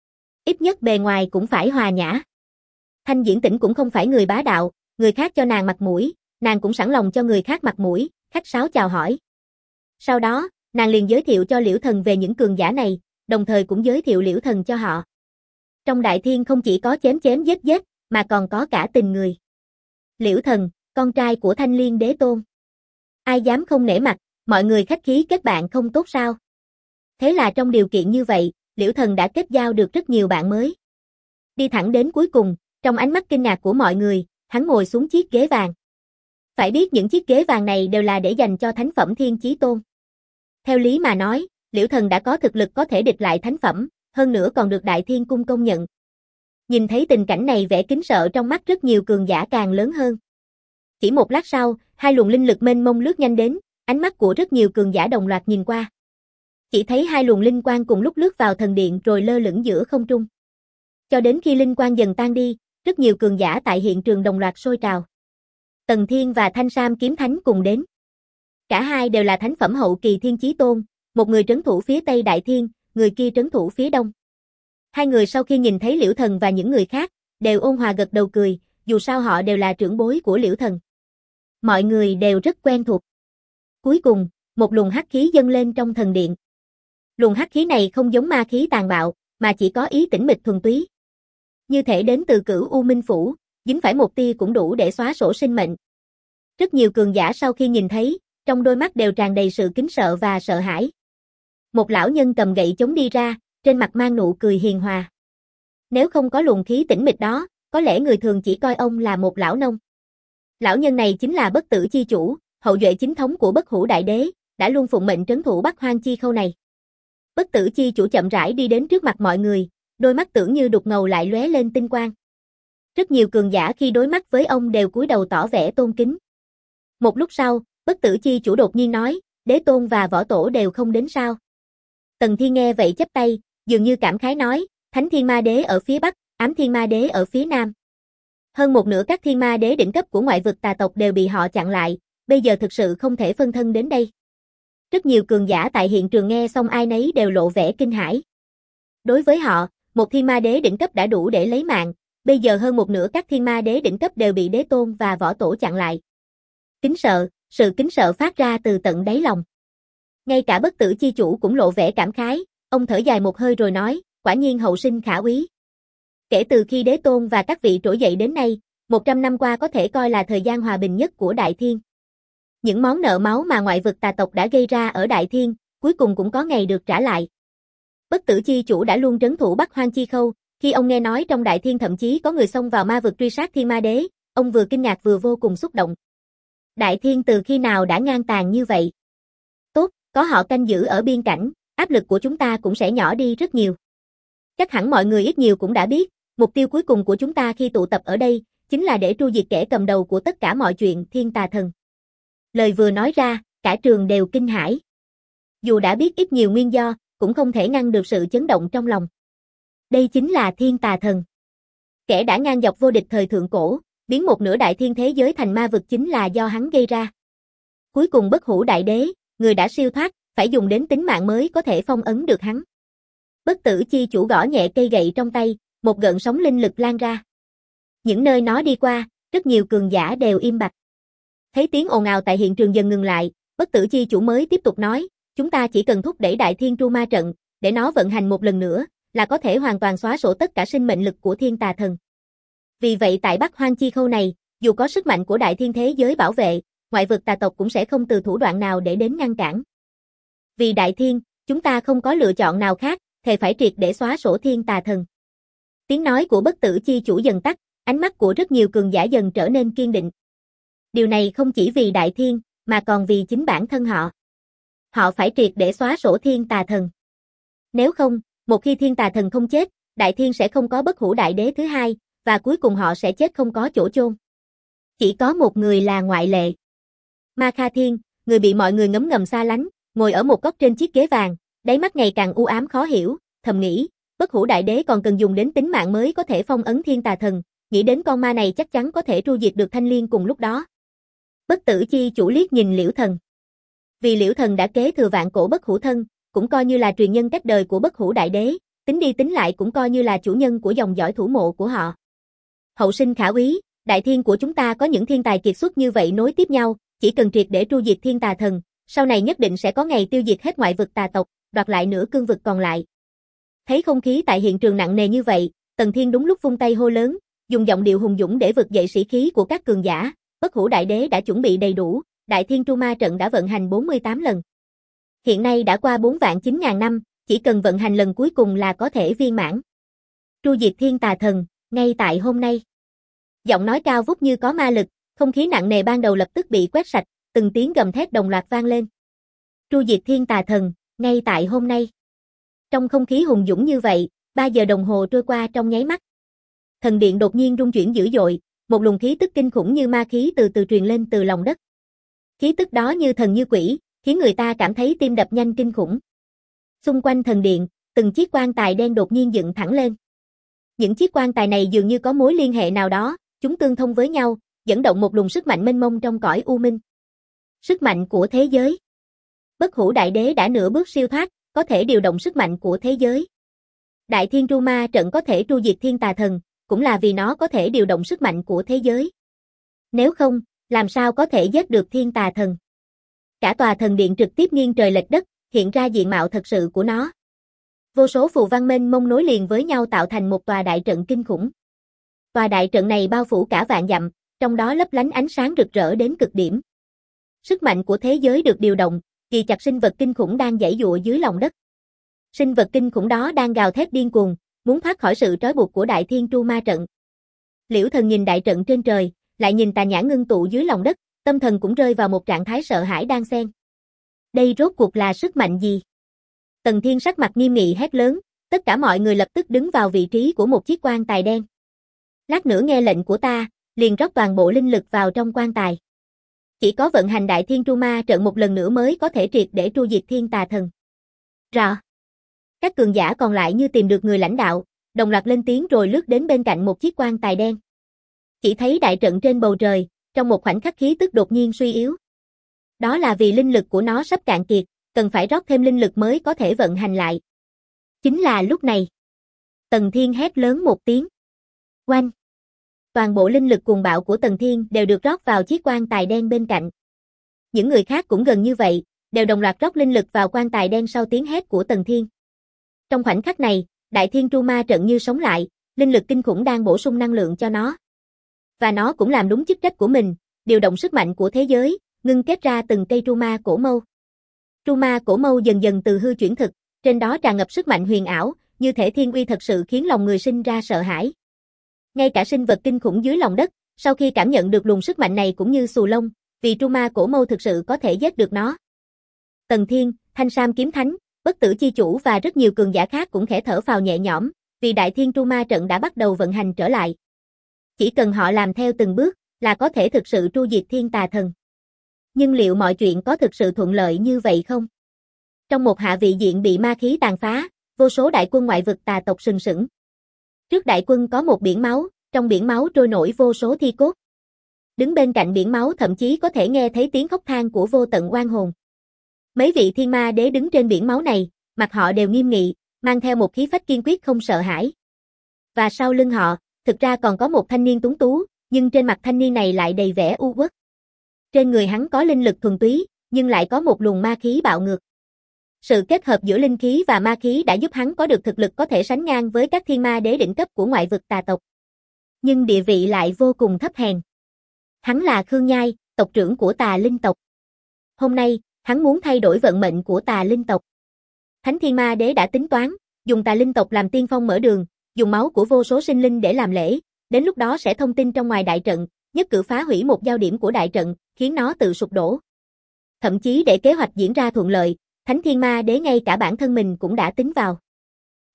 Ít nhất bề ngoài cũng phải hòa nhã. Thanh Diễn Tĩnh cũng không phải người bá đạo, người khác cho nàng mặt mũi, nàng cũng sẵn lòng cho người khác mặt mũi, khách sáo chào hỏi. Sau đó, nàng liền giới thiệu cho Liễu Thần về những cường giả này, đồng thời cũng giới thiệu Liễu Thần cho họ. Trong Đại Thiên không chỉ có chém chém giết giết, mà còn có cả tình người. Liễu Thần, con trai của Thanh Liên Đế Tôn. Ai dám không nể mặt, mọi người khách khí kết bạn không tốt sao? Thế là trong điều kiện như vậy, Liễu Thần đã kết giao được rất nhiều bạn mới. Đi thẳng đến cuối cùng, trong ánh mắt kinh ngạc của mọi người, hắn ngồi xuống chiếc ghế vàng. Phải biết những chiếc ghế vàng này đều là để dành cho thánh phẩm Thiên Chí Tôn. Theo lý mà nói, Liễu Thần đã có thực lực có thể địch lại thánh phẩm, hơn nữa còn được Đại Thiên Cung công nhận. Nhìn thấy tình cảnh này vẻ kính sợ trong mắt rất nhiều cường giả càng lớn hơn. Chỉ một lát sau, hai luồng linh lực mênh mông lướt nhanh đến, ánh mắt của rất nhiều cường giả đồng loạt nhìn qua. Chỉ thấy hai luồng linh quang cùng lúc lướt vào thần điện rồi lơ lửng giữa không trung. Cho đến khi linh quang dần tan đi, rất nhiều cường giả tại hiện trường đồng loạt sôi trào. Tần Thiên và Thanh Sam Kiếm Thánh cùng đến. Cả hai đều là thánh phẩm hậu kỳ Thiên Chí Tôn, một người trấn thủ phía Tây Đại Thiên, người kia trấn thủ phía Đông. Hai người sau khi nhìn thấy Liễu Thần và những người khác, đều ôn hòa gật đầu cười, dù sao họ đều là trưởng bối của Liễu Thần. Mọi người đều rất quen thuộc. Cuối cùng, một luồng hắc khí dâng lên trong thần điện. Luồng hắc khí này không giống ma khí tàn bạo, mà chỉ có ý tĩnh mịch thuần túy. Như thể đến từ Cửu U Minh Phủ, dính phải một tia cũng đủ để xóa sổ sinh mệnh. Rất nhiều cường giả sau khi nhìn thấy, trong đôi mắt đều tràn đầy sự kính sợ và sợ hãi. Một lão nhân cầm gậy chống đi ra, trên mặt mang nụ cười hiền hòa. Nếu không có luồng khí tĩnh mịch đó, có lẽ người thường chỉ coi ông là một lão nông. Lão nhân này chính là Bất Tử Chi Chủ, hậu duệ chính thống của Bất Hủ Đại Đế, đã luôn phụng mệnh trấn thủ Bắc Hoang Chi Khâu này. Bất Tử Chi Chủ chậm rãi đi đến trước mặt mọi người, đôi mắt tưởng như đục ngầu lại lóe lên tinh quang. Rất nhiều cường giả khi đối mắt với ông đều cúi đầu tỏ vẻ tôn kính. Một lúc sau, Bất Tử Chi Chủ đột nhiên nói, Đế Tôn và Võ Tổ đều không đến sao? Tần Thiên nghe vậy chắp tay, dường như cảm khái nói, Thánh Thiên Ma Đế ở phía Bắc, Ám Thiên Ma Đế ở phía Nam. Hơn một nửa các Thiên Ma Đế đỉnh cấp của ngoại vực tà tộc đều bị họ chặn lại, bây giờ thực sự không thể phân thân đến đây. Rất nhiều cường giả tại hiện trường nghe xong ai nấy đều lộ vẻ kinh hãi. Đối với họ, một Thiên Ma Đế đỉnh cấp đã đủ để lấy mạng, bây giờ hơn một nửa các Thiên Ma Đế đỉnh cấp đều bị Đế Tôn và Võ Tổ chặn lại. Kính sợ, sự kính sợ phát ra từ tận đáy lòng. Ngay cả Bất Tử Chi Chủ cũng lộ vẻ cảm khái, ông thở dài một hơi rồi nói, quả nhiên hậu sinh khả úy. Kể từ khi Đế Tôn và các vị trỗi dậy đến nay, một trăm năm qua có thể coi là thời gian hòa bình nhất của Đại Thiên. Những món nợ máu mà ngoại vực tà tộc đã gây ra ở Đại Thiên, cuối cùng cũng có ngày được trả lại. Bất Tử Chi Chủ đã luôn trấn thủ Bắc Hoang Chi Khâu, khi ông nghe nói trong Đại Thiên thậm chí có người xông vào ma vực truy sát Thiên Ma Đế, ông vừa kinh ngạc vừa vô cùng xúc động. Đại Thiên từ khi nào đã ngang tàn như vậy? Tốt, có họ canh giữ ở biên cảnh, áp lực của chúng ta cũng sẽ nhỏ đi rất nhiều. Chắc hẳn mọi người ít nhiều cũng đã biết, mục tiêu cuối cùng của chúng ta khi tụ tập ở đây, chính là để tru diệt kẻ cầm đầu của tất cả mọi chuyện, Thiên Tà Thần. Lời vừa nói ra, cả trường đều kinh hãi. Dù đã biết ít nhiều nguyên do, cũng không thể ngăn được sự chấn động trong lòng. Đây chính là Thiên Tà Thần. Kẻ đã ngang dọc vô địch thời thượng cổ, biến một nửa đại thiên thế giới thành ma vực chính là do hắn gây ra. Cuối cùng Bất Hủ Đại Đế, người đã siêu thoát, phải dùng đến tính mạng mới có thể phong ấn được hắn. Bất Tử Chi Chủ gõ nhẹ cây gậy trong tay, một gợn sóng linh lực lan ra. Những nơi nó đi qua, rất nhiều cường giả đều im bặt. Thấy tiếng ồn ào tại hiện trường dần ngừng lại, Bất Tử Chi Chủ mới tiếp tục nói, chúng ta chỉ cần thúc đẩy Đại Thiên Tru Ma Trận, để nó vận hành một lần nữa, là có thể hoàn toàn xóa sổ tất cả sinh mệnh lực của Thiên Tà Thần. Vì vậy tại Bắc Hoang Chi Khâu này, dù có sức mạnh của Đại Thiên thế giới bảo vệ, ngoại vực tà tộc cũng sẽ không từ thủ đoạn nào để đến ngăn cản. Vì Đại Thiên, chúng ta không có lựa chọn nào khác, thề phải triệt để xóa sổ Thiên Tà Thần. Tiếng nói của Bất Tử Chi Chủ dần tắt, ánh mắt của rất nhiều cường giả dần trở nên kiên định. Điều này không chỉ vì Đại Thiên, mà còn vì chính bản thân họ. Họ phải triệt để xóa sổ Thiên Tà Thần. Nếu không, Một khi thiên tà thần không chết, đại thiên sẽ không có bất hủ đại đế thứ hai, và cuối cùng họ sẽ chết không có chỗ chôn. Chỉ có một người là ngoại lệ. Ma Kha Thiên, người bị mọi người ngấm ngầm xa lánh, ngồi ở một góc trên chiếc ghế vàng, đáy mắt ngày càng u ám khó hiểu, thầm nghĩ, bất hủ đại đế còn cần dùng đến tính mạng mới có thể phong ấn thiên tà thần, nghĩ đến con ma này chắc chắn có thể tru diệt được Thanh Liên cùng lúc đó. Bất tử chi chủ liếc nhìn Liễu Thần. Vì Liễu Thần đã kế thừa vạn cổ bất hủ thân, cũng coi như là truyền nhân cách đời của bất hủ đại đế, tính đi tính lại cũng coi như là chủ nhân của dòng dõi thủ mộ của họ. Hậu sinh khả úy, đại thiên của chúng ta có những thiên tài kiệt xuất như vậy nối tiếp nhau, chỉ cần triệt để tru diệt thiên tà thần, sau này nhất định sẽ có ngày tiêu diệt hết ngoại vực tà tộc, đoạt lại nửa cương vực còn lại. Thấy không khí tại hiện trường nặng nề như vậy, Tần Thiên đúng lúc vung tay hô lớn, dùng giọng điệu hùng dũng để vực dậy sĩ khí của các cường giả, bất hủ đại đế đã chuẩn bị đầy đủ, đại thiên tru ma trận đã vận hành bốn mươi tám lần. Hiện nay đã qua bốn vạn chín ngàn năm, chỉ cần vận hành lần cuối cùng là có thể viên mãn. Tru diệt thiên tà thần, ngay tại hôm nay. Giọng nói cao vút như có ma lực, không khí nặng nề ban đầu lập tức bị quét sạch, từng tiếng gầm thét đồng loạt vang lên. Tru diệt thiên tà thần, ngay tại hôm nay. Trong không khí hùng dũng như vậy, ba giờ đồng hồ trôi qua trong nháy mắt. Thần điện đột nhiên rung chuyển dữ dội, một luồng khí tức kinh khủng như ma khí từ từ truyền lên từ lòng đất. Khí tức đó như thần như quỷ, khiến người ta cảm thấy tim đập nhanh kinh khủng. Xung quanh thần điện, từng chiếc quan tài đen đột nhiên dựng thẳng lên. Những chiếc quan tài này dường như có mối liên hệ nào đó, chúng tương thông với nhau, dẫn động một luồng sức mạnh mênh mông trong cõi u minh. Sức mạnh của thế giới. Bất hủ đại đế đã nửa bước siêu thoát, có thể điều động sức mạnh của thế giới. Đại thiên tru ma trận có thể tru diệt thiên tà thần, cũng là vì nó có thể điều động sức mạnh của thế giới. Nếu không, làm sao có thể giết được thiên tà thần? Cả tòa thần điện trực tiếp nghiêng trời lệch đất, hiện ra diện mạo thật sự của nó. Vô số phù văn mênh mông nối liền với nhau tạo thành một tòa đại trận kinh khủng. Tòa đại trận này bao phủ cả vạn dặm, trong đó lấp lánh ánh sáng rực rỡ đến cực điểm. Sức mạnh của thế giới được điều động, kỳ chặt sinh vật kinh khủng đang giãy giụa dưới lòng đất. Sinh vật kinh khủng đó đang gào thét điên cuồng, muốn thoát khỏi sự trói buộc của đại thiên tru ma trận. Liễu Thần nhìn đại trận trên trời, lại nhìn tà nhãn ngưng tụ dưới lòng đất, tâm thần cũng rơi vào một trạng thái sợ hãi đan xen. Đây rốt cuộc là sức mạnh gì? Tần Thiên sắc mặt nghiêm nghị hét lớn, tất cả mọi người lập tức đứng vào vị trí của một chiếc quan tài đen. Lát nữa nghe lệnh của ta, liền rót toàn bộ linh lực vào trong quan tài. Chỉ có vận hành đại thiên tru ma trận một lần nữa mới có thể triệt để tru diệt thiên tà thần. Rõ. Các cường giả còn lại như tìm được người lãnh đạo, đồng loạt lên tiếng rồi lướt đến bên cạnh một chiếc quan tài đen. Chỉ thấy đại trận trên bầu trời, trong một khoảnh khắc khí tức đột nhiên suy yếu. Đó là vì linh lực của nó sắp cạn kiệt, cần phải rót thêm linh lực mới có thể vận hành lại. Chính là lúc này. Tần Thiên hét lớn một tiếng. Oanh! Toàn bộ linh lực cuồng bạo của Tần Thiên đều được rót vào chiếc quan tài đen bên cạnh. Những người khác cũng gần như vậy, đều đồng loạt rót linh lực vào quan tài đen sau tiếng hét của Tần Thiên. Trong khoảnh khắc này, đại thiên tru ma trận như sống lại, linh lực kinh khủng đang bổ sung năng lượng cho nó. Và nó cũng làm đúng chức trách của mình, điều động sức mạnh của thế giới, ngưng kết ra từng cây tru ma cổ mâu. Tru ma cổ mâu dần dần từ hư chuyển thực, trên đó tràn ngập sức mạnh huyền ảo, như thể thiên uy thật sự khiến lòng người sinh ra sợ hãi. Ngay cả sinh vật kinh khủng dưới lòng đất, sau khi cảm nhận được luồng sức mạnh này cũng như xù lông, vì tru ma cổ mâu thực sự có thể giết được nó. Tần Thiên, Thanh Sam kiếm thánh, Bất tử chi chủ và rất nhiều cường giả khác cũng khẽ thở phào nhẹ nhõm, vì đại thiên tru ma trận đã bắt đầu vận hành trở lại. Chỉ cần họ làm theo từng bước, là có thể thực sự tru diệt thiên tà thần. Nhưng liệu mọi chuyện có thực sự thuận lợi như vậy không? Trong một hạ vị diện bị ma khí tàn phá, vô số đại quân ngoại vực tà tộc sừng sững. Trước đại quân có một biển máu, trong biển máu trôi nổi vô số thi cốt. Đứng bên cạnh biển máu thậm chí có thể nghe thấy tiếng khóc than của vô tận oan hồn. Mấy vị thiên ma đế đứng trên biển máu này, mặt họ đều nghiêm nghị, mang theo một khí phách kiên quyết không sợ hãi. Và sau lưng họ, thực ra còn có một thanh niên tuấn tú, nhưng trên mặt thanh niên này lại đầy vẻ u uất. Trên người hắn có linh lực thuần túy, nhưng lại có một luồng ma khí bạo ngược. Sự kết hợp giữa linh khí và ma khí đã giúp hắn có được thực lực có thể sánh ngang với các thiên ma đế đỉnh cấp của ngoại vực tà tộc. Nhưng địa vị lại vô cùng thấp hèn. Hắn là Khương Nhai, tộc trưởng của Tà Linh tộc. Hôm nay, hắn muốn thay đổi vận mệnh của Tà Linh tộc. Thánh Thiên Ma Đế đã tính toán, dùng Tà Linh tộc làm tiên phong mở đường, dùng máu của vô số sinh linh để làm lễ, đến lúc đó sẽ thông tin trong ngoài đại trận, nhất cử phá hủy một giao điểm của đại trận, khiến nó tự sụp đổ. Thậm chí để kế hoạch diễn ra thuận lợi, Thánh Thiên Ma Đế ngay cả bản thân mình cũng đã tính vào.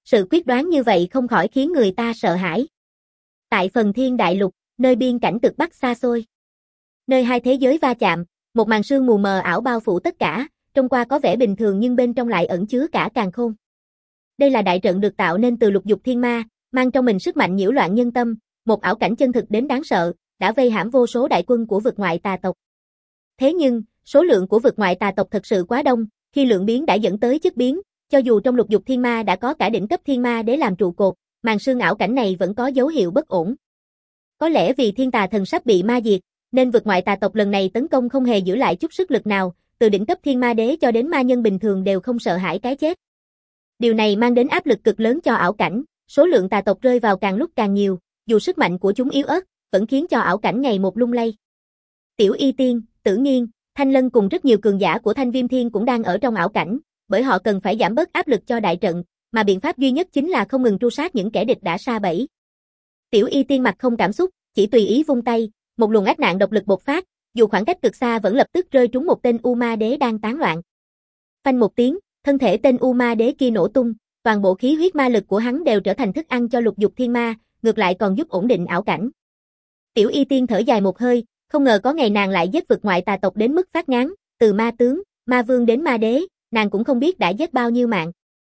Sự quyết đoán như vậy không khỏi khiến người ta sợ hãi. Tại phần thiên đại lục, nơi biên cảnh cực bắc xa xôi, nơi hai thế giới va chạm, một màn sương mù mờ ảo bao phủ tất cả, trông qua có vẻ bình thường nhưng bên trong lại ẩn chứa cả càn khôn. Đây là đại trận được tạo nên từ lục dục thiên ma, mang trong mình sức mạnh nhiễu loạn nhân tâm, một ảo cảnh chân thực đến đáng sợ, đã vây hãm vô số đại quân của vực ngoại tà tộc. Thế nhưng, số lượng của vực ngoại tà tộc thật sự quá đông, khi lượng biến đã dẫn tới chất biến, cho dù trong lục dục thiên ma đã có cả đỉnh cấp thiên ma đế làm trụ cột, màn sương ảo cảnh này vẫn có dấu hiệu bất ổn. Có lẽ vì thiên tà thần sắp bị ma diệt, nên vực ngoại tà tộc lần này tấn công không hề giữ lại chút sức lực nào, từ đỉnh cấp thiên ma đế cho đến ma nhân bình thường đều không sợ hãi cái chết. Điều này mang đến áp lực cực lớn cho ảo cảnh, số lượng tà tộc rơi vào càng lúc càng nhiều, dù sức mạnh của chúng yếu ớt, vẫn khiến cho ảo cảnh ngày một lung lay. Tiểu Y Tiên, Tử Nghiên, Thanh Lân cùng rất nhiều cường giả của Thanh Viêm Thiên cũng đang ở trong ảo cảnh, bởi họ cần phải giảm bớt áp lực cho đại trận, mà biện pháp duy nhất chính là không ngừng tru sát những kẻ địch đã sa bẫy. Tiểu Y Tiên mặt không cảm xúc, chỉ tùy ý vung tay, một luồng ác nạn độc lực bộc phát, dù khoảng cách cực xa vẫn lập tức rơi trúng một tên U Ma Đế đang tán loạn. Phanh một tiếng, thân thể tên U Ma Đế kia nổ tung, toàn bộ khí huyết ma lực của hắn đều trở thành thức ăn cho lục dục thiên ma, ngược lại còn giúp ổn định ảo cảnh. Tiểu Y Tiên thở dài một hơi, không ngờ có ngày nàng lại giết vực ngoại tà tộc đến mức phát ngán, từ ma tướng, ma vương đến ma đế, nàng cũng không biết đã giết bao nhiêu mạng.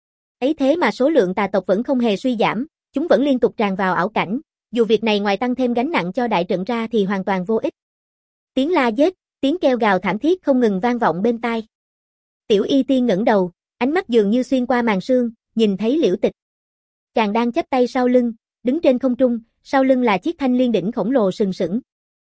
Ấy thế mà số lượng tà tộc vẫn không hề suy giảm, chúng vẫn liên tục tràn vào ảo cảnh, dù việc này ngoài tăng thêm gánh nặng cho đại trận ra thì hoàn toàn vô ích. Tiếng la giết, tiếng kêu gào thảm thiết không ngừng vang vọng bên tai. Tiểu Y Tiên ngẩng đầu, ánh mắt dường như xuyên qua màn sương, nhìn thấy Liễu Tịch. Chàng đang chắp tay sau lưng, đứng trên không trung, sau lưng là chiếc thanh liên đỉnh khổng lồ sừng sững.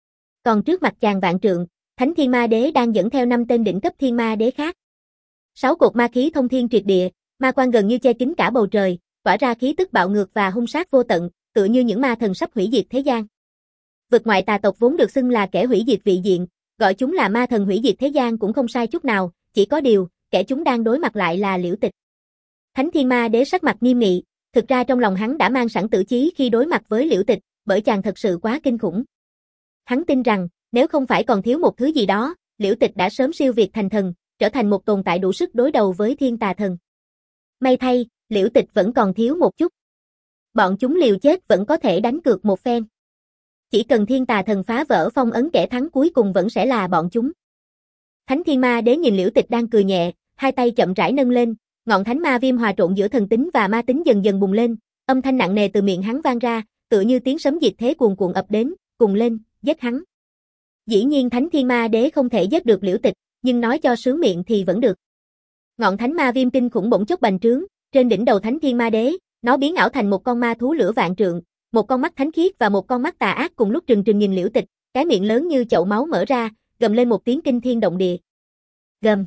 Còn trước mặt chàng vạn trượng, Thánh Thiên Ma Đế đang dẫn theo năm tên đỉnh cấp thiên ma đế khác. Sáu cột ma khí thông thiên triệt địa, ma quang gần như che kín cả bầu trời, tỏa ra khí tức bạo ngược và hung sát vô tận, tựa như những ma thần sắp hủy diệt thế gian. Vực ngoại tà tộc vốn được xưng là kẻ hủy diệt vị diện, gọi chúng là ma thần hủy diệt thế gian cũng không sai chút nào, chỉ có điều, kẻ chúng đang đối mặt lại là Liễu Tịch. Thánh Thiên Ma Đế sắc mặt nghiêm nghị, thực ra trong lòng hắn đã mang sẵn tử chí khi đối mặt với Liễu Tịch, bởi chàng thật sự quá kinh khủng. Hắn tin rằng, nếu không phải còn thiếu một thứ gì đó, Liễu Tịch đã sớm siêu việt thành thần, trở thành một tồn tại đủ sức đối đầu với thiên tà thần. May thay, Liễu Tịch vẫn còn thiếu một chút. Bọn chúng liều chết vẫn có thể đánh cược một phen. Chỉ cần thiên tà thần phá vỡ phong ấn, kẻ thắng cuối cùng vẫn sẽ là bọn chúng. Thánh Thiên Ma Đế nhìn Liễu Tịch đang cười nhẹ, hai tay chậm rãi nâng lên, ngọn thánh ma viêm hòa trộn giữa thần tính và ma tính dần dần bùng lên, âm thanh nặng nề từ miệng hắn vang ra, tựa như tiếng sấm diệt thế cuồn cuộn ập đến, cùng lên, giết hắn. Dĩ nhiên Thánh Thiên Ma Đế không thể giết được Liễu Tịch, nhưng nói cho sướng miệng thì vẫn được. Ngọn thánh ma viêm kinh khủng bỗng chốc bành trướng, trên đỉnh đầu Thánh Thiên Ma Đế, nó biến ảo thành một con ma thú lửa vạn trượng, một con mắt thánh khiết và một con mắt tà ác cùng lúc trừng trừng nhìn Liễu Tịch, cái miệng lớn như chậu máu mở ra, gầm lên một tiếng kinh thiên động địa. Gầm.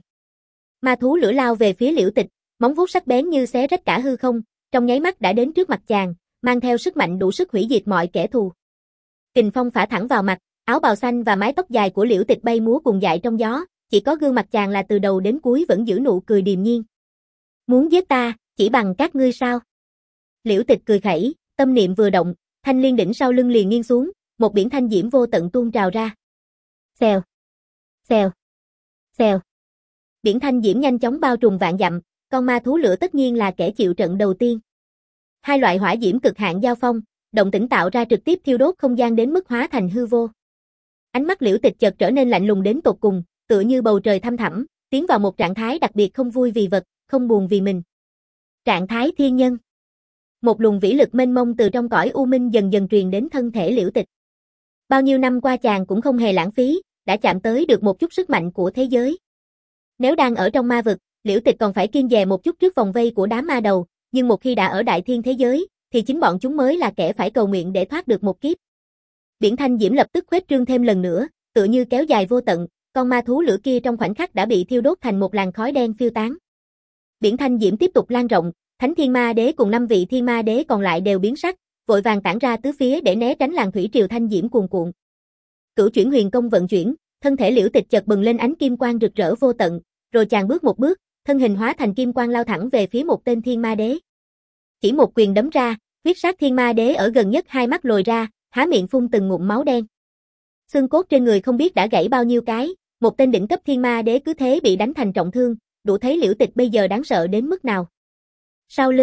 Ma thú lửa lao về phía Liễu Tịch, móng vuốt sắc bén như xé rách cả hư không, trong nháy mắt đã đến trước mặt chàng, mang theo sức mạnh đủ sức hủy diệt mọi kẻ thù. Kình phong phả thẳng vào mặt, áo bào xanh và mái tóc dài của Liễu Tịch bay múa cùng dại trong gió, chỉ có gương mặt chàng là từ đầu đến cuối vẫn giữ nụ cười điềm nhiên. Muốn giết ta, chỉ bằng các ngươi sao? Liễu Tịch cười khẩy, tâm niệm vừa động, thanh liên đỉnh sau lưng liền nghiêng xuống, một biển thanh diễm vô tận tuôn trào ra. Xèo, xèo, xèo. Biển thanh diễm nhanh chóng bao trùm vạn dặm, con ma thú lửa tất nhiên là kẻ chịu trận đầu tiên. Hai loại hỏa diễm cực hạn giao phong, động tĩnh tạo ra trực tiếp thiêu đốt không gian đến mức hóa thành hư vô. Ánh mắt Liễu Tịch chợt trở nên lạnh lùng đến tột cùng, tựa như bầu trời thăm thẳm, tiến vào một trạng thái đặc biệt không vui vì vật, không buồn vì mình. Trạng thái thiên nhân. Một luồng vĩ lực mênh mông từ trong cõi u minh dần dần truyền đến thân thể Liễu Tịch. Bao nhiêu năm qua chàng cũng không hề lãng phí, đã chạm tới được một chút sức mạnh của thế giới. Nếu đang ở trong ma vực, Liễu Tịch còn phải kiêng dè một chút trước vòng vây của đám ma đầu, nhưng một khi đã ở đại thiên thế giới, thì chính bọn chúng mới là kẻ phải cầu nguyện để thoát được một kiếp. Biển thanh diễm lập tức khuếch trương thêm lần nữa, tựa như kéo dài vô tận, con ma thú lửa kia trong khoảnh khắc đã bị thiêu đốt thành một làn khói đen phiêu tán. Biển thanh diễm tiếp tục lan rộng, Thánh Thiên Ma Đế cùng năm vị Thiên Ma Đế còn lại đều biến sắc, vội vàng tản ra tứ phía để né tránh làn thủy triều thanh diễm cuồn cuộn. Cửu chuyển huyền công vận chuyển, thân thể Liễu Tịch chợt bừng lên ánh kim quang rực rỡ vô tận, rồi chàng bước một bước, thân hình hóa thành kim quang lao thẳng về phía một tên Thiên Ma Đế. Chỉ một quyền đấm ra, huyết sát Thiên Ma Đế ở gần nhất hai mắt lồi ra, há miệng phun từng ngụm máu đen. Xương cốt trên người không biết đã gãy bao nhiêu cái, một tên đỉnh cấp Thiên Ma Đế cứ thế bị đánh thành trọng thương, đủ thấy Liễu Tịch bây giờ đáng sợ đến mức nào. Sau lưng,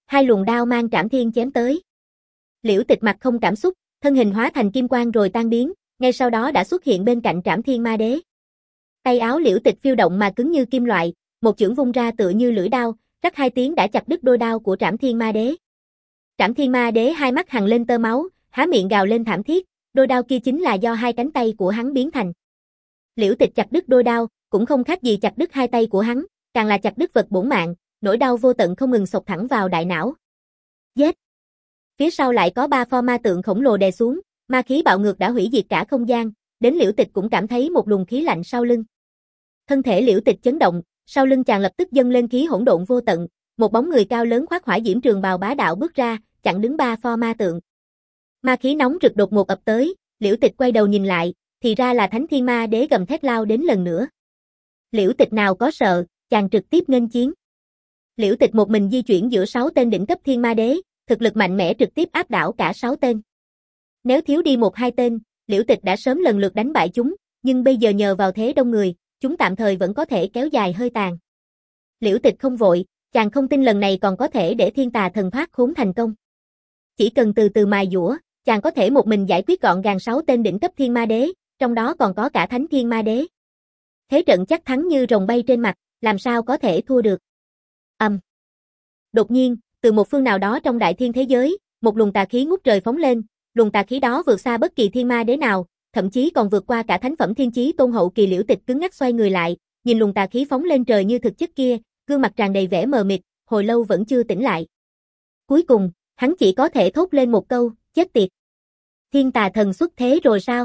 Hai luồng đao mang trảm thiên chém tới. Liễu Tịch mặt không cảm xúc, thân hình hóa thành kim quang rồi tan biến, ngay sau đó đã xuất hiện bên cạnh Trảm Thiên Ma Đế. Tay áo Liễu Tịch phiêu động mà cứng như kim loại, một chưởng vung ra tựa như lưỡi đao, rắc hai tiếng đã chặt đứt đôi đao của Trảm Thiên Ma Đế. Trảm Thiên Ma Đế hai mắt hằn lên tơ máu, há miệng gào lên thảm thiết, đôi đao kia chính là do hai cánh tay của hắn biến thành. Liễu Tịch chặt đứt đôi đao, cũng không khác gì chặt đứt hai tay của hắn, càng là chặt đứt vật bổn mạng, nỗi đau vô tận không ngừng xộc thẳng vào đại não. Giết! Phía sau lại có ba pho ma tượng khổng lồ đè xuống, ma khí bạo ngược đã hủy diệt cả không gian, đến Liễu Tịch cũng cảm thấy một luồng khí lạnh sau lưng. Thân thể Liễu Tịch chấn động, sau lưng chàng lập tức dâng lên khí hỗn độn vô tận, một bóng người cao lớn khoác hỏa diễm trường bào bá đạo bước ra, chặn đứng ba pho ma tượng. Ma khí nóng rực đột ngột ập tới, Liễu Tịch quay đầu nhìn lại, thì ra là Thánh Thiên Ma Đế gầm thét lao đến lần nữa. Liễu Tịch nào có sợ, chàng trực tiếp nghênh chiến. Liễu Tịch một mình di chuyển giữa sáu tên đỉnh cấp Thiên Ma Đế, thực lực mạnh mẽ trực tiếp áp đảo cả sáu tên. Nếu thiếu đi một hai tên, Liễu Tịch đã sớm lần lượt đánh bại chúng, nhưng bây giờ nhờ vào thế đông người, chúng tạm thời vẫn có thể kéo dài hơi tàn. Liễu Tịch không vội, chàng không tin lần này còn có thể để Thiên Tà Thần thoát khốn thành công. Chỉ cần từ từ mài dũa, chàng có thể một mình giải quyết gọn gàng sáu tên đỉnh cấp Thiên Ma Đế, trong đó còn có cả Thánh Thiên Ma Đế. Thế trận chắc thắng như rồng bay trên mặt, làm sao có thể thua được. Ầm. Um. Đột nhiên, từ một phương nào đó trong đại thiên thế giới, một luồng tà khí ngút trời phóng lên, luồng tà khí đó vượt xa bất kỳ thiên ma đế nào, thậm chí còn vượt qua cả thánh phẩm thiên chí tôn hậu kỳ. Liễu Tịch cứng ngắc xoay người lại, nhìn luồng tà khí phóng lên trời như thực chất kia, gương mặt tràn đầy vẻ mờ mịt, hồi lâu vẫn chưa tỉnh lại. Cuối cùng, hắn chỉ có thể thốt lên một câu, chết tiệt. Thiên Tà Thần xuất thế rồi sao?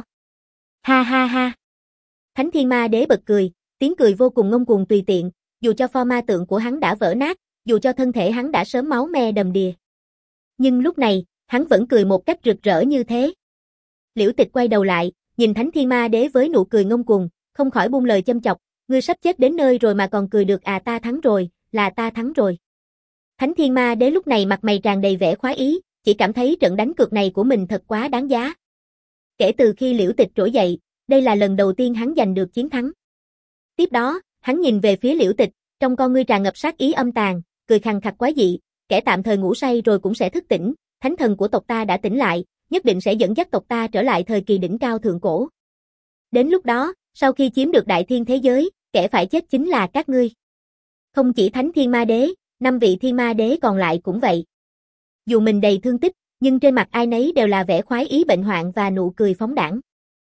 Ha ha ha. Thánh Thiên Ma Đế bật cười, tiếng cười vô cùng ngông cuồng tùy tiện, dù cho pho ma tượng của hắn đã vỡ nát, dù cho thân thể hắn đã sớm máu me đầm đìa. Nhưng lúc này, hắn vẫn cười một cách rực rỡ như thế. Liễu Tịch quay đầu lại, nhìn Thánh Thiên Ma Đế với nụ cười ngông cuồng, không khỏi buông lời châm chọc, ngươi sắp chết đến nơi rồi mà còn cười được à? Ta thắng rồi, là ta thắng rồi. Thánh Thiên Ma Đế lúc này mặt mày tràn đầy vẻ khoái ý, chỉ cảm thấy trận đánh cược này của mình thật quá đáng giá. Kể từ khi Liễu Tịch trỗi dậy, đây là lần đầu tiên hắn giành được chiến thắng. Tiếp đó, hắn nhìn về phía Liễu Tịch, trong con ngươi tràn ngập sát ý âm tàn, cười khằng khặc quái dị, kẻ tạm thời ngủ say rồi cũng sẽ thức tỉnh, thánh thần của tộc ta đã tỉnh lại, nhất định sẽ dẫn dắt tộc ta trở lại thời kỳ đỉnh cao thượng cổ. Đến lúc đó, sau khi chiếm được đại thiên thế giới, kẻ phải chết chính là các ngươi. Không chỉ Thánh Thiên Ma Đế, năm vị Thiên Ma Đế còn lại cũng vậy. Dù mình đầy thương tích, nhưng trên mặt ai nấy đều là vẻ khoái ý bệnh hoạn và nụ cười phóng đãng.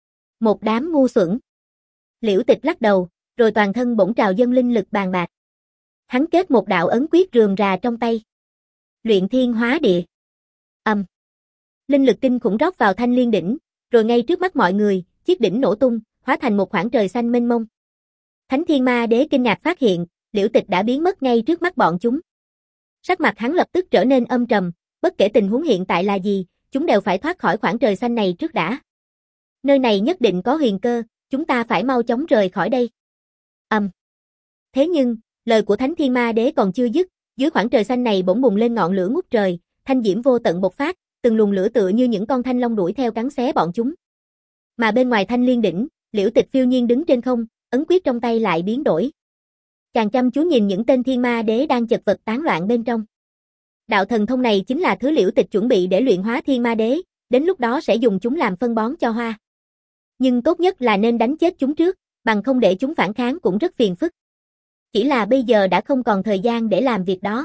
Một đám ngu xuẩn. Liễu Tịch lắc đầu, rồi toàn thân bỗng trào dâng linh lực bàn bạc. Hắn kết một đạo ấn quyết rườm rà trong tay. Luyện thiên hóa địa. Ầm. Um. Linh lực kinh khủng rót vào Thanh Liên đỉnh, rồi ngay trước mắt mọi người, chiếc đỉnh nổ tung, hóa thành một khoảng trời xanh mênh mông. Thánh Thiên Ma Đế kinh ngạc phát hiện, Liễu Tịch đã biến mất ngay trước mắt bọn chúng. Sắc mặt hắn lập tức trở nên âm trầm, bất kể tình huống hiện tại là gì, chúng đều phải thoát khỏi khoảng trời xanh này trước đã. Nơi này nhất định có huyền cơ, chúng ta phải mau chóng rời khỏi đây. Ầm. Um. Thế nhưng, lời của Thánh Thiên Ma Đế còn chưa dứt, dưới khoảng trời xanh này bỗng bùng lên ngọn lửa ngút trời, thanh diễm vô tận bộc phát, từng luồng lửa tựa như những con thanh long đuổi theo cắn xé bọn chúng. Mà bên ngoài Thanh Liên đỉnh, Liễu Tịch phiêu nhiên đứng trên không, ấn quyết trong tay lại biến đổi. Chàng chăm chú nhìn những tên Thiên Ma Đế đang chật vật tán loạn bên trong. Đạo thần thông này chính là thứ Liễu Tịch chuẩn bị để luyện hóa Thiên Ma Đế, đến lúc đó sẽ dùng chúng làm phân bón cho hoa. Nhưng tốt nhất là nên đánh chết chúng trước, bằng không để chúng phản kháng cũng rất phiền phức. Chỉ là bây giờ đã không còn thời gian để làm việc đó.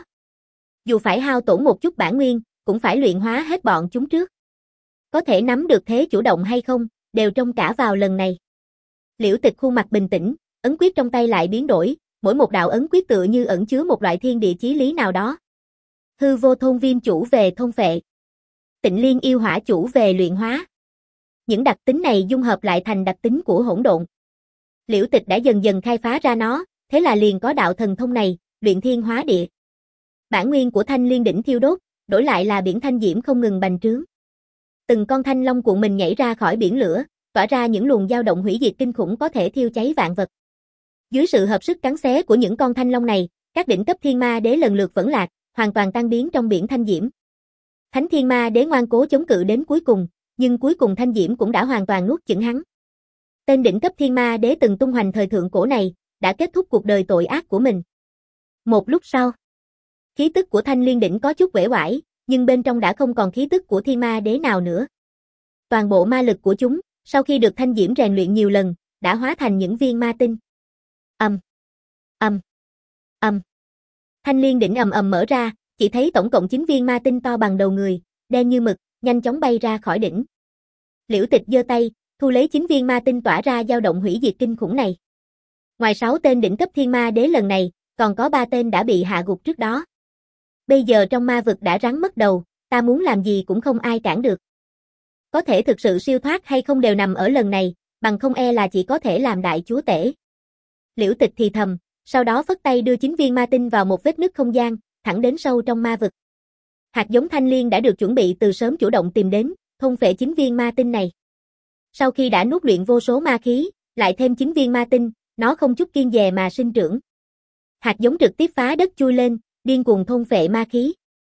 Dù phải hao tổn một chút bản nguyên, cũng phải luyện hóa hết bọn chúng trước. Có thể nắm được thế chủ động hay không, đều trông cả vào lần này. Liễu Tịch khuôn mặt bình tĩnh, ấn quyết trong tay lại biến đổi, mỗi một đạo ấn quyết tựa như ẩn chứa một loại thiên địa chí lý nào đó. Hư vô thôn viêm chủ về thôn phệ. Tịnh liên yêu hỏa chủ về luyện hóa. Những đặc tính này dung hợp lại thành đặc tính của hỗn độn. Liễu Tịch đã dần dần khai phá ra nó, thế là liền có đạo thần thông này, luyện thiên hóa địa. Bản nguyên của Thanh Liên đỉnh thiêu đốt, đổi lại là biển thanh diễm không ngừng bành trướng. Từng con thanh long cuộn mình nhảy ra khỏi biển lửa, tỏa ra những luồng dao động hủy diệt kinh khủng có thể thiêu cháy vạn vật. Dưới sự hợp sức cắn xé của những con thanh long này, các đỉnh cấp Thiên Ma Đế lần lượt vẫn lạc, hoàn toàn tan biến trong biển thanh diễm. Thánh Thiên Ma Đế ngoan cố chống cự đến cuối cùng, nhưng cuối cùng thanh diễm cũng đã hoàn toàn nuốt chửng hắn. Tên đỉnh cấp Thiên Ma Đế từng tung hoành thời thượng cổ này, đã kết thúc cuộc đời tội ác của mình. Một lúc sau, Khí tức của Thanh Liên đỉnh có chút uể oải, nhưng bên trong đã không còn khí tức của thiên ma đế nào nữa. Toàn bộ ma lực của chúng, sau khi được thanh diễm rèn luyện nhiều lần, đã hóa thành những viên ma tinh. Ầm, ầm, ầm. Thanh Liên đỉnh ầm ầm mở ra, chỉ thấy tổng cộng chín viên ma tinh to bằng đầu người, đen như mực, nhanh chóng bay ra khỏi đỉnh. Liễu Tịch giơ tay, thu lấy chín viên ma tinh tỏa ra dao động hủy diệt kinh khủng này. Ngoài sáu tên đỉnh cấp thiên ma đế lần này, còn có ba tên đã bị hạ gục trước đó. Bây giờ trong ma vực đã rắn mất đầu, ta muốn làm gì cũng không ai cản được. Có thể thực sự siêu thoát hay không đều nằm ở lần này, bằng không e là chỉ có thể làm đại chúa tể. Liễu Tịch thì thầm, sau đó phất tay đưa chín viên ma tinh vào một vết nứt không gian, thẳng đến sâu trong ma vực. Hạt giống thanh liên đã được chuẩn bị từ sớm chủ động tìm đến, thôn phệ chín viên ma tinh này. Sau khi đã nuốt luyện vô số ma khí, lại thêm chín viên ma tinh, nó không chút kiêng dè mà sinh trưởng. Hạt giống trực tiếp phá đất chui lên, điên cuồng thôn phệ ma khí.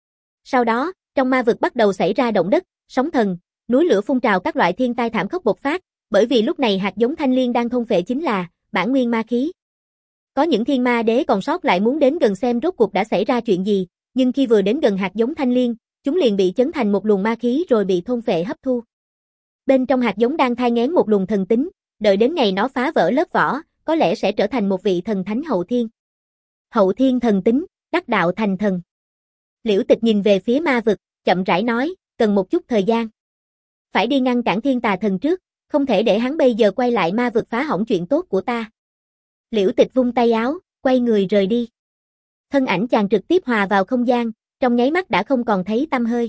Sau đó, trong ma vực bắt đầu xảy ra động đất, sóng thần, núi lửa phun trào, các loại thiên tai thảm khốc bộc phát, bởi vì lúc này hạt giống thanh liên đang thôn phệ chính là bản nguyên ma khí. Có những thiên ma đế còn sót lại muốn đến gần xem rốt cuộc đã xảy ra chuyện gì, nhưng khi vừa đến gần hạt giống thanh liên, chúng liền bị chấn thành một luồng ma khí rồi bị thôn phệ hấp thu. Bên trong hạt giống đang thai nghén một luồng thần tính, đợi đến ngày nó phá vỡ lớp vỏ, có lẽ sẽ trở thành một vị thần thánh hậu thiên. Hậu thiên thần tính, đắc đạo thành thần. Liễu Tịch nhìn về phía ma vực, chậm rãi nói, cần một chút thời gian. Phải đi ngăn cản thiên tà thần trước, không thể để hắn bây giờ quay lại ma vực phá hỏng chuyện tốt của ta. Liễu Tịch vung tay áo, quay người rời đi. Thân ảnh chàng trực tiếp hòa vào không gian, trong nháy mắt đã không còn thấy tăm hơi.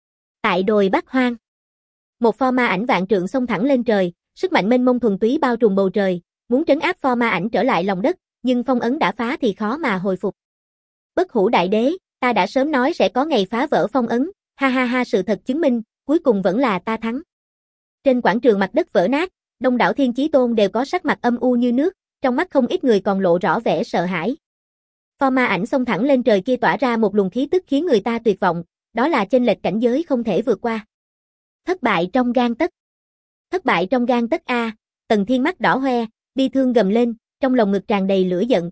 Tại đồi Bắc Hoang, một pho ma ảnh vạn trượng xông thẳng lên trời, sức mạnh mênh mông thuần túy bao trùm bầu trời, muốn trấn áp pho ma ảnh trở lại lòng đất, nhưng phong ấn đã phá thì khó mà hồi phục. Bất hủ đại đế, ta đã sớm nói sẽ có ngày phá vỡ phong ấn, ha ha ha, sự thật chứng minh, cuối cùng vẫn là ta thắng. Trên quảng trường mặt đất vỡ nát, đông đảo thiên chí tôn đều có sắc mặt âm u như nước, trong mắt không ít người còn lộ rõ vẻ sợ hãi. Pho ma ảnh xông thẳng lên trời kia tỏa ra một luồng khí tức khiến người ta tuyệt vọng, đó là chênh lệch cảnh giới không thể vượt qua. Thất bại trong gang tấc. Thất bại trong gang tấc a, Tần Thiên mắt đỏ hoe, bi thương gầm lên, trong lồng ngực tràn đầy lửa giận.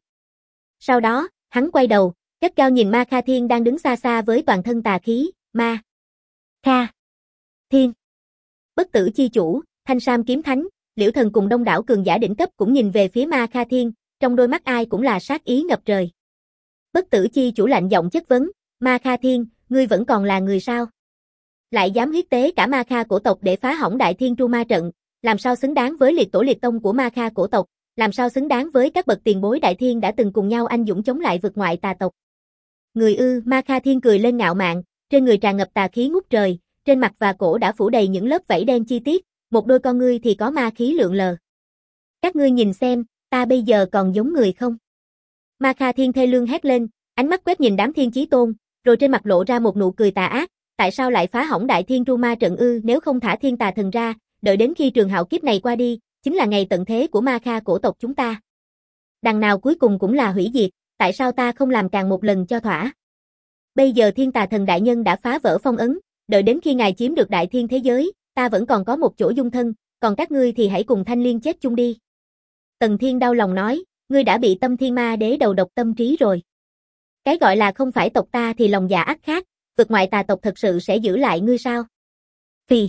Sau đó, hắn quay đầu, gắt gao nhìn Ma Kha Thiên đang đứng xa xa với toàn thân tà khí, Ma Kha Thiên. Bất tử chi chủ, Thanh Sam kiếm thánh, Liễu Thần cùng đông đảo cường giả đỉnh cấp cũng nhìn về phía Ma Kha Thiên, trong đôi mắt ai cũng là sát ý ngập trời. Bất tử chi chủ lạnh giọng chất vấn, Ma Kha Thiên, ngươi vẫn còn là người sao? Lại dám huyết tế cả Ma Kha cổ tộc để phá hỏng Đại Thiên Tru Ma trận, làm sao xứng đáng với liệt tổ liệt tông của Ma Kha cổ tộc, làm sao xứng đáng với các bậc tiền bối Đại Thiên đã từng cùng nhau anh dũng chống lại vực ngoại tà tộc. Người ư? Ma Kha Thiên cười lên ngạo mạn, trên người tràn ngập tà khí ngút trời, trên mặt và cổ đã phủ đầy những lớp vảy đen chi tiết, một đôi con ngươi thì có ma khí lượn lờ. Các ngươi nhìn xem, ta bây giờ còn giống người không? Ma Kha Thiên thê lương hét lên, ánh mắt quét nhìn đám thiên chí tôn, rồi trên mặt lộ ra một nụ cười tà ác, tại sao lại phá hỏng Đại Thiên Tru Ma trận ư? Nếu không thả thiên tà thần ra, đợi đến khi trường hạo kiếp này qua đi, chính là ngày tận thế của Ma Kha cổ tộc chúng ta. Đằng nào cuối cùng cũng là hủy diệt, tại sao ta không làm càng một lần cho thỏa? Bây giờ thiên tà thần đại nhân đã phá vỡ phong ấn, đợi đến khi ngài chiếm được đại thiên thế giới, ta vẫn còn có một chỗ dung thân, còn các ngươi thì hãy cùng Thanh Liên chết chung đi. Tần Thiên đau lòng nói, ngươi đã bị Tâm Thiên Ma Đế đầu độc tâm trí rồi. Cái gọi là không phải tộc ta thì lòng dạ ắt khác, vực ngoại tà tộc thật sự sẽ giữ lại ngươi sao? Phì.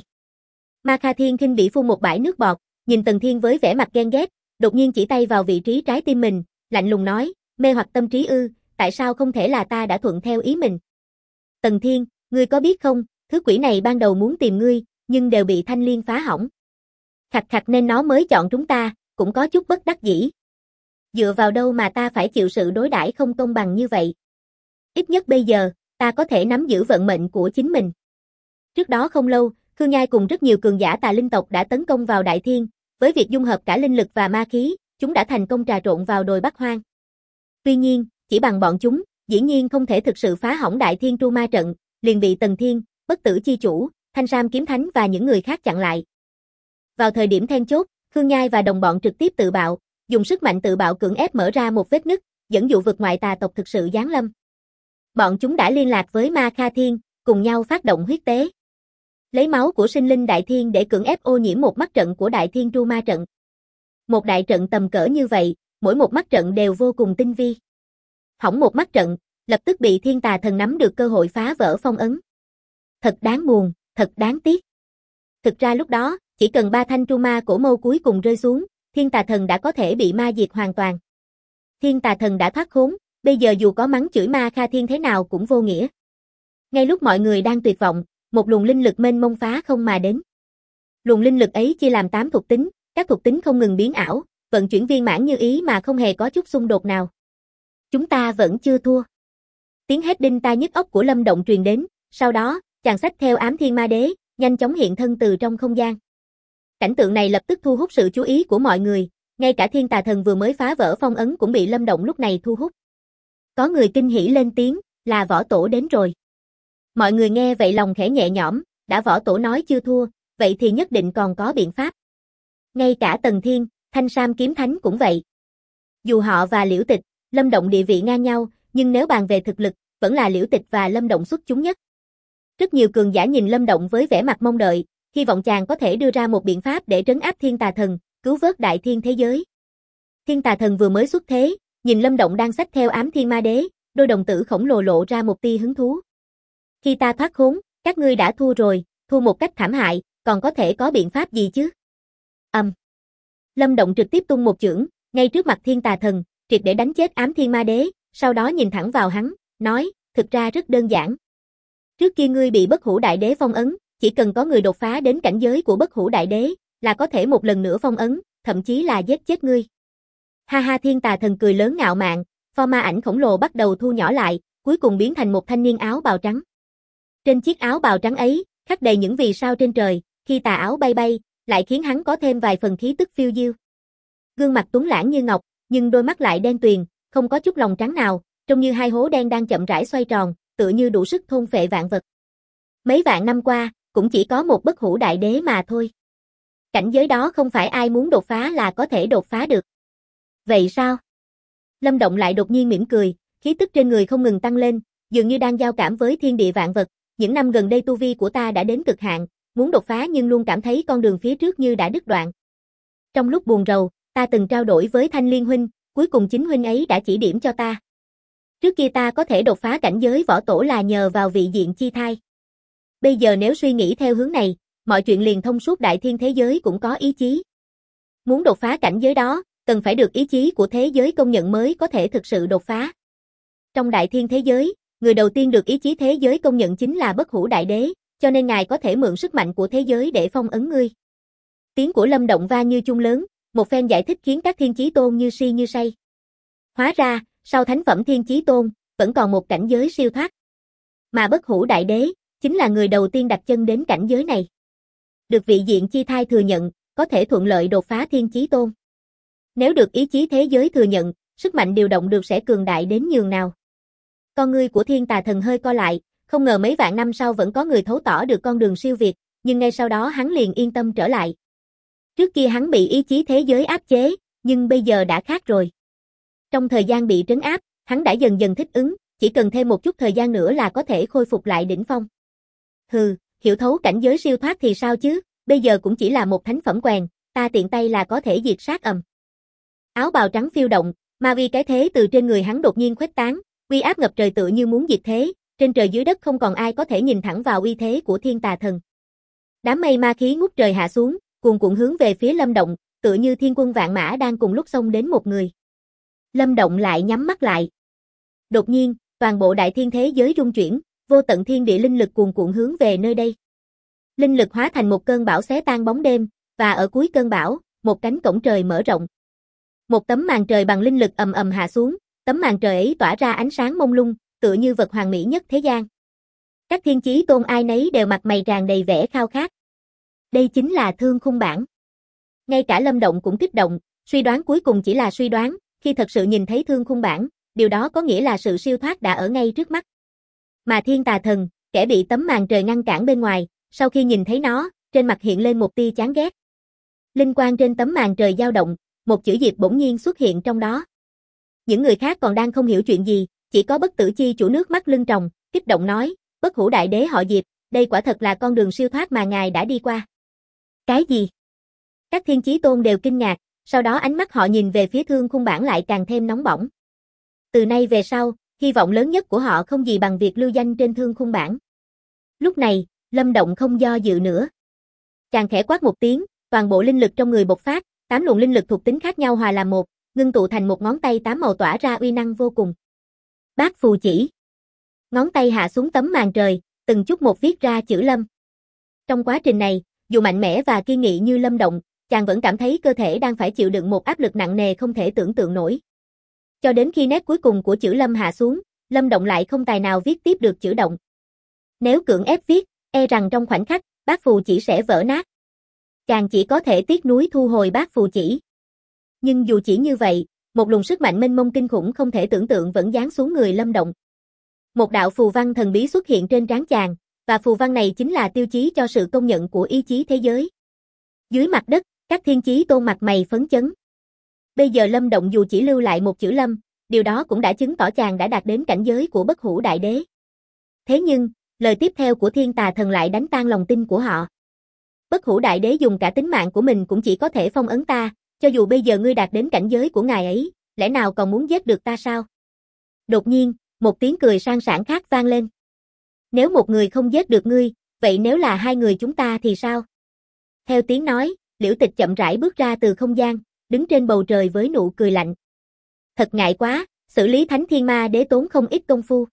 Ma Kha Thiên khinh bỉ phun một bãi nước bọt, nhìn Tần Thiên với vẻ mặt ghen ghét, đột nhiên chỉ tay vào vị trí trái tim mình, lạnh lùng nói, mê hoặc tâm trí ư, tại sao không thể là ta đã thuận theo ý mình? Tần Thiên, ngươi có biết không, thứ quỷ này ban đầu muốn tìm ngươi, nhưng đều bị Thanh Liên phá hỏng. Khạch khạch nên nó mới chọn chúng ta, cũng có chút bất đắc dĩ. Dựa vào đâu mà ta phải chịu sự đối đãi không công bằng như vậy? Ít nhất bây giờ, ta có thể nắm giữ vận mệnh của chính mình. Trước đó không lâu, Khương Nhai cùng rất nhiều cường giả tà linh tộc đã tấn công vào Đại Thiên, với việc dung hợp cả linh lực và ma khí, chúng đã thành công trà trộn vào đồi Bắc Hoang. Tuy nhiên, chỉ bằng bọn chúng, dĩ nhiên không thể thực sự phá hỏng Đại Thiên Tru Ma trận, liền bị Tần Thiên, Bất Tử Chi Chủ, Thanh Sam Kiếm Thánh và những người khác chặn lại. Vào thời điểm then chốt, Khương Nhai và đồng bọn trực tiếp tự bạo, dùng sức mạnh tự bạo cưỡng ép mở ra một vết nứt, dẫn dụ vực ngoại tà tộc thực sự giáng lâm. Bọn chúng đã liên lạc với Ma Kha Thiên, cùng nhau phát động huyết tế. Lấy máu của sinh linh Đại Thiên để cưỡng ép ô nhiễm một mắt trận của Đại Thiên Tru Ma trận. Một đại trận tầm cỡ như vậy, mỗi một mắt trận đều vô cùng tinh vi. Hỏng một mắt trận, lập tức bị Thiên Tà Thần nắm được cơ hội phá vỡ phong ấn. Thật đáng buồn, thật đáng tiếc. Thực ra lúc đó, chỉ cần ba thanh tru ma cổ mâu cuối cùng rơi xuống, Thiên Tà Thần đã có thể bị ma diệt hoàn toàn. Thiên Tà Thần đã thoát khốn, bây giờ dù có mắng chửi Ma Kha Thiên thế nào cũng vô nghĩa. Ngay lúc mọi người đang tuyệt vọng, một luồng linh lực mênh mông phá không mà đến. Luồng linh lực ấy chia làm tám thuộc tính, các thuộc tính không ngừng biến ảo, vận chuyển viên mãn như ý mà không hề có chút xung đột nào. Chúng ta vẫn chưa thua. Tiếng hét đinh tai nhức óc của Lâm Động truyền đến, sau đó, chàng xách theo ám thiên ma đế, nhanh chóng hiện thân từ trong không gian. Cảnh tượng này lập tức thu hút sự chú ý của mọi người, ngay cả Thiên Tà Thần vừa mới phá vỡ phong ấn cũng bị Lâm Động lúc này thu hút. Có người kinh hỉ lên tiếng, là võ tổ đến rồi. Mọi người nghe vậy lòng khẽ nhẹ nhõm, đã võ tổ nói chưa thua, vậy thì nhất định còn có biện pháp. Ngay cả Tần Thiên, Thanh Sam kiếm thánh cũng vậy. Dù họ và Liễu Tịch, Lâm Động địa vị ngang nhau, nhưng nếu bàn về thực lực, vẫn là Liễu Tịch và Lâm Động xuất chúng nhất. Rất nhiều cường giả nhìn Lâm Động với vẻ mặt mong đợi, hy vọng chàng có thể đưa ra một biện pháp để trấn áp Thiên Tà Thần, cứu vớt đại thiên thế giới. Thiên Tà Thần vừa mới xuất thế, nhìn Lâm Động đang xách theo ám thiên ma đế, đôi đồng tử khổng lồ lộ ra một tia hứng thú. Khi ta thoát khốn, các ngươi đã thua rồi, thua một cách thảm hại, còn có thể có biện pháp gì chứ? Ầm. Um. Lâm Động trực tiếp tung một chưởng, ngay trước mặt Thiên Tà Thần, triệt để đánh chết ám thiên ma đế, sau đó nhìn thẳng vào hắn, nói, thực ra rất đơn giản. Trước kia ngươi bị Bất Hủ Đại Đế phong ấn, chỉ cần có người đột phá đến cảnh giới của Bất Hủ Đại Đế, là có thể một lần nữa phong ấn, thậm chí là giết chết ngươi. Ha ha, Thiên Tà Thần cười lớn ngạo mạn, pho ma ảnh khổng lồ bắt đầu thu nhỏ lại, cuối cùng biến thành một thanh niên áo bào trắng. Trên chiếc áo bào trắng ấy, khắc đầy những vì sao trên trời, khi tà áo bay bay, lại khiến hắn có thêm vài phần khí tức phiêu diêu. Gương mặt tuấn lãng như ngọc, nhưng đôi mắt lại đen tuyền, không có chút lòng trắng nào, trông như hai hố đen đang chậm rãi xoay tròn, tựa như đủ sức thôn phệ vạn vật. Mấy vạn năm qua, cũng chỉ có một Bất Hủ Đại Đế mà thôi. Cảnh giới đó không phải ai muốn đột phá là có thể đột phá được. Vậy sao? Lâm Động lại đột nhiên mỉm cười, khí tức trên người không ngừng tăng lên, dường như đang giao cảm với thiên địa vạn vật. Những năm gần đây tu vi của ta đã đến cực hạn, muốn đột phá nhưng luôn cảm thấy con đường phía trước như đã đứt đoạn. Trong lúc buồn rầu, ta từng trao đổi với Thanh Liên huynh, cuối cùng chính huynh ấy đã chỉ điểm cho ta. Trước kia ta có thể đột phá cảnh giới võ tổ là nhờ vào vị diện chi thai. Bây giờ nếu suy nghĩ theo hướng này, mọi chuyện liền thông suốt, đại thiên thế giới cũng có ý chí. Muốn đột phá cảnh giới đó, cần phải được ý chí của thế giới công nhận mới có thể thực sự đột phá. Trong đại thiên thế giới, người đầu tiên được ý chí thế giới công nhận chính là Bất Hủ Đại Đế, cho nên ngài có thể mượn sức mạnh của thế giới để phong ấn ngươi. Tiếng của Lâm Động vang như chuông lớn, một phen giải thích khiến các thiên chí tôn như si như say. Hóa ra, sau thánh phẩm thiên chí tôn, vẫn còn một cảnh giới siêu thoát. Mà Bất Hủ Đại Đế, chính là người đầu tiên đặt chân đến cảnh giới này. Được vị diện chi thai thừa nhận, có thể thuận lợi đột phá thiên chí tôn. Nếu được ý chí thế giới thừa nhận, sức mạnh điều động được sẽ cường đại đến nhường nào. Con ngươi của Thiên Tà Thần hơi co lại, không ngờ mấy vạn năm sau vẫn có người thấu tỏ được con đường siêu việt, nhưng ngay sau đó hắn liền yên tâm trở lại. Trước kia hắn bị ý chí thế giới áp chế, nhưng bây giờ đã khác rồi. Trong thời gian bị trấn áp, hắn đã dần dần thích ứng, chỉ cần thêm một chút thời gian nữa là có thể khôi phục lại đỉnh phong. Hừ, hiểu thấu cảnh giới siêu thoát thì sao chứ, bây giờ cũng chỉ là một thánh phẩm quèn, ta tiện tay là có thể diệt sát ầm. Áo bào trắng phiêu động, ma uy cái thế từ trên người hắn đột nhiên khuếch tán, uy áp ngập trời tựa như muốn diệt thế, trên trời dưới đất không còn ai có thể nhìn thẳng vào uy thế của Thiên Tà Thần. Đám mây ma khí ngút trời hạ xuống, cuồn cuộn hướng về phía Lâm Động, tựa như thiên quân vạn mã đang cùng lúc xông đến một người. Lâm Động lại nhắm mắt lại. Đột nhiên, toàn bộ đại thiên thế giới rung chuyển, vô tận thiên địa linh lực cuồn cuộn hướng về nơi đây. Linh lực hóa thành một cơn bão xé tan bóng đêm, và ở cuối cơn bão, một cánh cổng trời mở rộng. Một tấm màn trời bằng linh lực ầm ầm hạ xuống, tấm màn trời ấy tỏa ra ánh sáng mông lung, tựa như vật hoàn mỹ nhất thế gian. Các thiên chí tôn ai nấy đều mặt mày tràn đầy vẻ khao khát. Đây chính là Thương Khung Bản. Ngay cả Lâm Động cũng kích động, suy đoán cuối cùng chỉ là suy đoán, khi thật sự nhìn thấy Thương Khung Bản, điều đó có nghĩa là sự siêu thoát đã ở ngay trước mắt. Mà Thiên Tà Thần, kẻ bị tấm màn trời ngăn cản bên ngoài, sau khi nhìn thấy nó, trên mặt hiện lên một tia chán ghét. Linh quang trên tấm màn trời dao động, một chữ Diệp bỗng nhiên xuất hiện trong đó. Những người khác còn đang không hiểu chuyện gì, chỉ có Bất Tử Chi chủ nước mắt lưng tròng, kích động nói, Bất Hủ Đại Đế họ Diệp, đây quả thật là con đường siêu thoát mà ngài đã đi qua. Cái gì? Các thiên chí tôn đều kinh ngạc, sau đó ánh mắt họ nhìn về phía Thương Khung Bản lại càng thêm nóng bỏng. Từ nay về sau, hy vọng lớn nhất của họ không gì bằng việc lưu danh trên thương khung bảng. Lúc này, Lâm Động không do dự nữa. Chàng khẽ quát một tiếng, toàn bộ linh lực trong người bộc phát, tám luồng linh lực thuộc tính khác nhau hòa làm một, ngưng tụ thành một ngón tay tám màu tỏa ra uy năng vô cùng. Bát phù chỉ. Ngón tay hạ xuống tấm màn trời, từng chút một viết ra chữ Lâm. Trong quá trình này, dù mạnh mẽ và kiên nghị như Lâm Động, chàng vẫn cảm thấy cơ thể đang phải chịu đựng một áp lực nặng nề không thể tưởng tượng nổi. Cho đến khi nét cuối cùng của chữ Lâm hạ xuống, Lâm Động lại không tài nào viết tiếp được chữ Động. Nếu cưỡng ép viết, e rằng trong khoảnh khắc, bát phù chỉ sẽ vỡ nát. Chàng chỉ có thể tiếc nuối thu hồi bát phù chỉ. Nhưng dù chỉ như vậy, một luồng sức mạnh mênh mông kinh khủng không thể tưởng tượng vẫn giáng xuống người Lâm Động. Một đạo phù văn thần bí xuất hiện trên trán chàng, và phù văn này chính là tiêu chí cho sự công nhận của ý chí thế giới. Dưới mặt đất, các thiên chí tôn mặt mày phấn chấn. Bây giờ Lâm Động dù chỉ lưu lại một chữ Lâm, điều đó cũng đã chứng tỏ chàng đã đạt đến cảnh giới của bất hủ đại đế. Thế nhưng, lời tiếp theo của thiên tà thần lại đánh tan lòng tin của họ. Bất hủ đại đế dùng cả tính mạng của mình cũng chỉ có thể phong ấn ta, cho dù bây giờ ngươi đạt đến cảnh giới của ngài ấy, lẽ nào còn muốn giết được ta sao? Đột nhiên, một tiếng cười sang sảng khác vang lên. Nếu một người không giết được ngươi, vậy nếu là hai người chúng ta thì sao? Theo tiếng nói, Liễu Tịch chậm rãi bước ra từ không gian, đứng trên bầu trời với nụ cười lạnh. Thật ngại quá, xử lý Thánh Thiên Ma Đế tốn không ít công phu.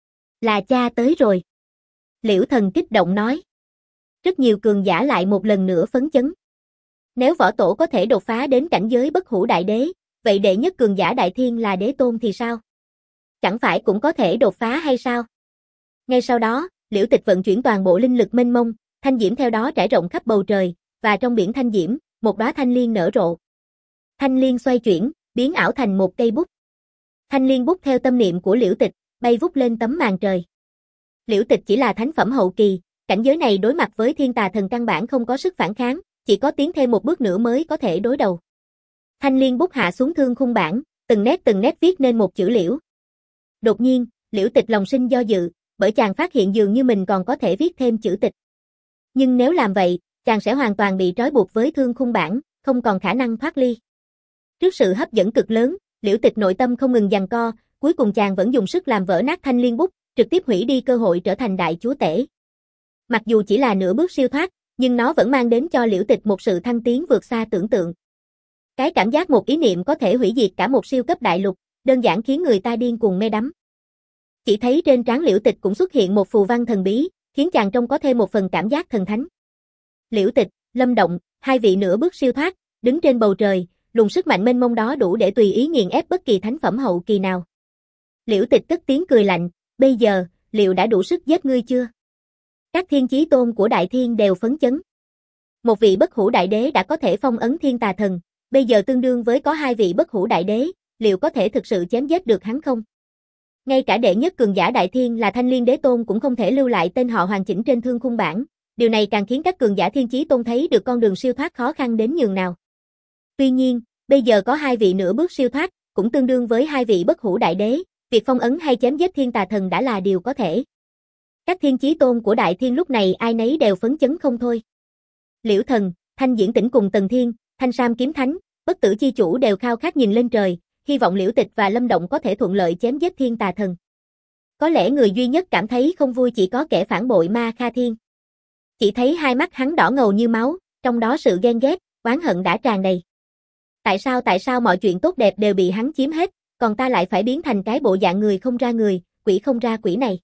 Là cha tới rồi. Liễu Thần kích động nói. Rất nhiều cường giả lại một lần nữa phấn chấn. Nếu võ tổ có thể đột phá đến cảnh giới bất hủ đại đế, vậy đệ nhất cường giả đại thiên là đế tôn thì sao? Chẳng phải cũng có thể đột phá hay sao? Ngay sau đó, Liễu Tịch vận chuyển toàn bộ linh lực mênh mông, thanh diễm theo đó trải rộng khắp bầu trời, và trong biển thanh diễm, một đóa thanh liên nở rộ. Thanh liên xoay chuyển, biến ảo thành một cây bút. Thanh liên bút theo tâm niệm của Liễu Tịch, bay vút lên tấm màn trời. Liễu Tịch chỉ là thánh phẩm hậu kỳ, cảnh giới này đối mặt với thiên tà thần căn bản không có sức phản kháng, chỉ có tiến thêm một bước nữa mới có thể đối đầu. Thanh liên bút hạ xuống thương khung bảng, từng nét từng nét viết nên một chữ Liễu. Đột nhiên, Liễu Tịch lòng sinh do dự, bởi chàng phát hiện dường như mình còn có thể viết thêm chữ Tịch. Nhưng nếu làm vậy, chàng sẽ hoàn toàn bị trói buộc với thương khung bảng, không còn khả năng thoát ly. Trước sự hấp dẫn cực lớn, Liễu Tịch nội tâm không ngừng giằng co, cuối cùng chàng vẫn dùng sức làm vỡ nát thanh liên bút, trực tiếp hủy đi cơ hội trở thành đại chúa tể. Mặc dù chỉ là nửa bước siêu thoát, nhưng nó vẫn mang đến cho Liễu Tịch một sự thăng tiến vượt xa tưởng tượng. Cái cảm giác một ý niệm có thể hủy diệt cả một siêu cấp đại lục, đơn giản khiến người ta điên cuồng mê đắm. Chỉ thấy trên trán Liễu Tịch cũng xuất hiện một phù văn thần bí, khiến chàng trông có thêm một phần cảm giác thần thánh. Liễu Tịch, Lâm Động, hai vị nửa bước siêu thoát, đứng trên bầu trời, luồng sức mạnh mênh mông đó đủ để tùy ý nghiền ép bất kỳ thánh phẩm hậu kỳ nào. Liễu Tịch cất tiếng cười lạnh, bây giờ, liệu đã đủ sức giết ngươi chưa? Các thiên chí tôn của Đại Thiên đều phấn chấn. Một vị bất hủ đại đế đã có thể phong ấn thiên tà thần, bây giờ tương đương với có hai vị bất hủ đại đế, liệu có thể thực sự chém giết được hắn không? Ngay cả đệ nhất cường giả Đại Thiên là Thanh Liên Đế Tôn cũng không thể lưu lại tên họ hoàn chỉnh trên thương khung bảng, điều này càng khiến các cường giả thiên chí tôn thấy được con đường siêu thoát khó khăn đến nhường nào. Tuy nhiên, bây giờ có hai vị nửa bước siêu thoát, cũng tương đương với hai vị bất hủ đại đế, việc phong ấn hay chém giết thiên tà thần đã là điều có thể. Các thiên chí tôn của Đại Thiên lúc này ai nấy đều phấn chấn không thôi. Liễu Thần, Thanh Diễn Tĩnh cùng Tần Thiên, Thanh Sam Kiếm Thánh, Bất Tử Chi Chủ đều khao khát nhìn lên trời, hy vọng Liễu Tịch và Lâm Động có thể thuận lợi chém giết thiên tà thần. Có lẽ người duy nhất cảm thấy không vui chỉ có kẻ phản bội Ma Kha Thiên. Chỉ thấy hai mắt hắn đỏ ngầu như máu, trong đó sự ghen ghét, oán hận đã tràn đầy. Tại sao tại sao mọi chuyện tốt đẹp đều bị hắn chiếm hết, còn ta lại phải biến thành cái bộ dạng người không ra người, quỷ không ra quỷ này.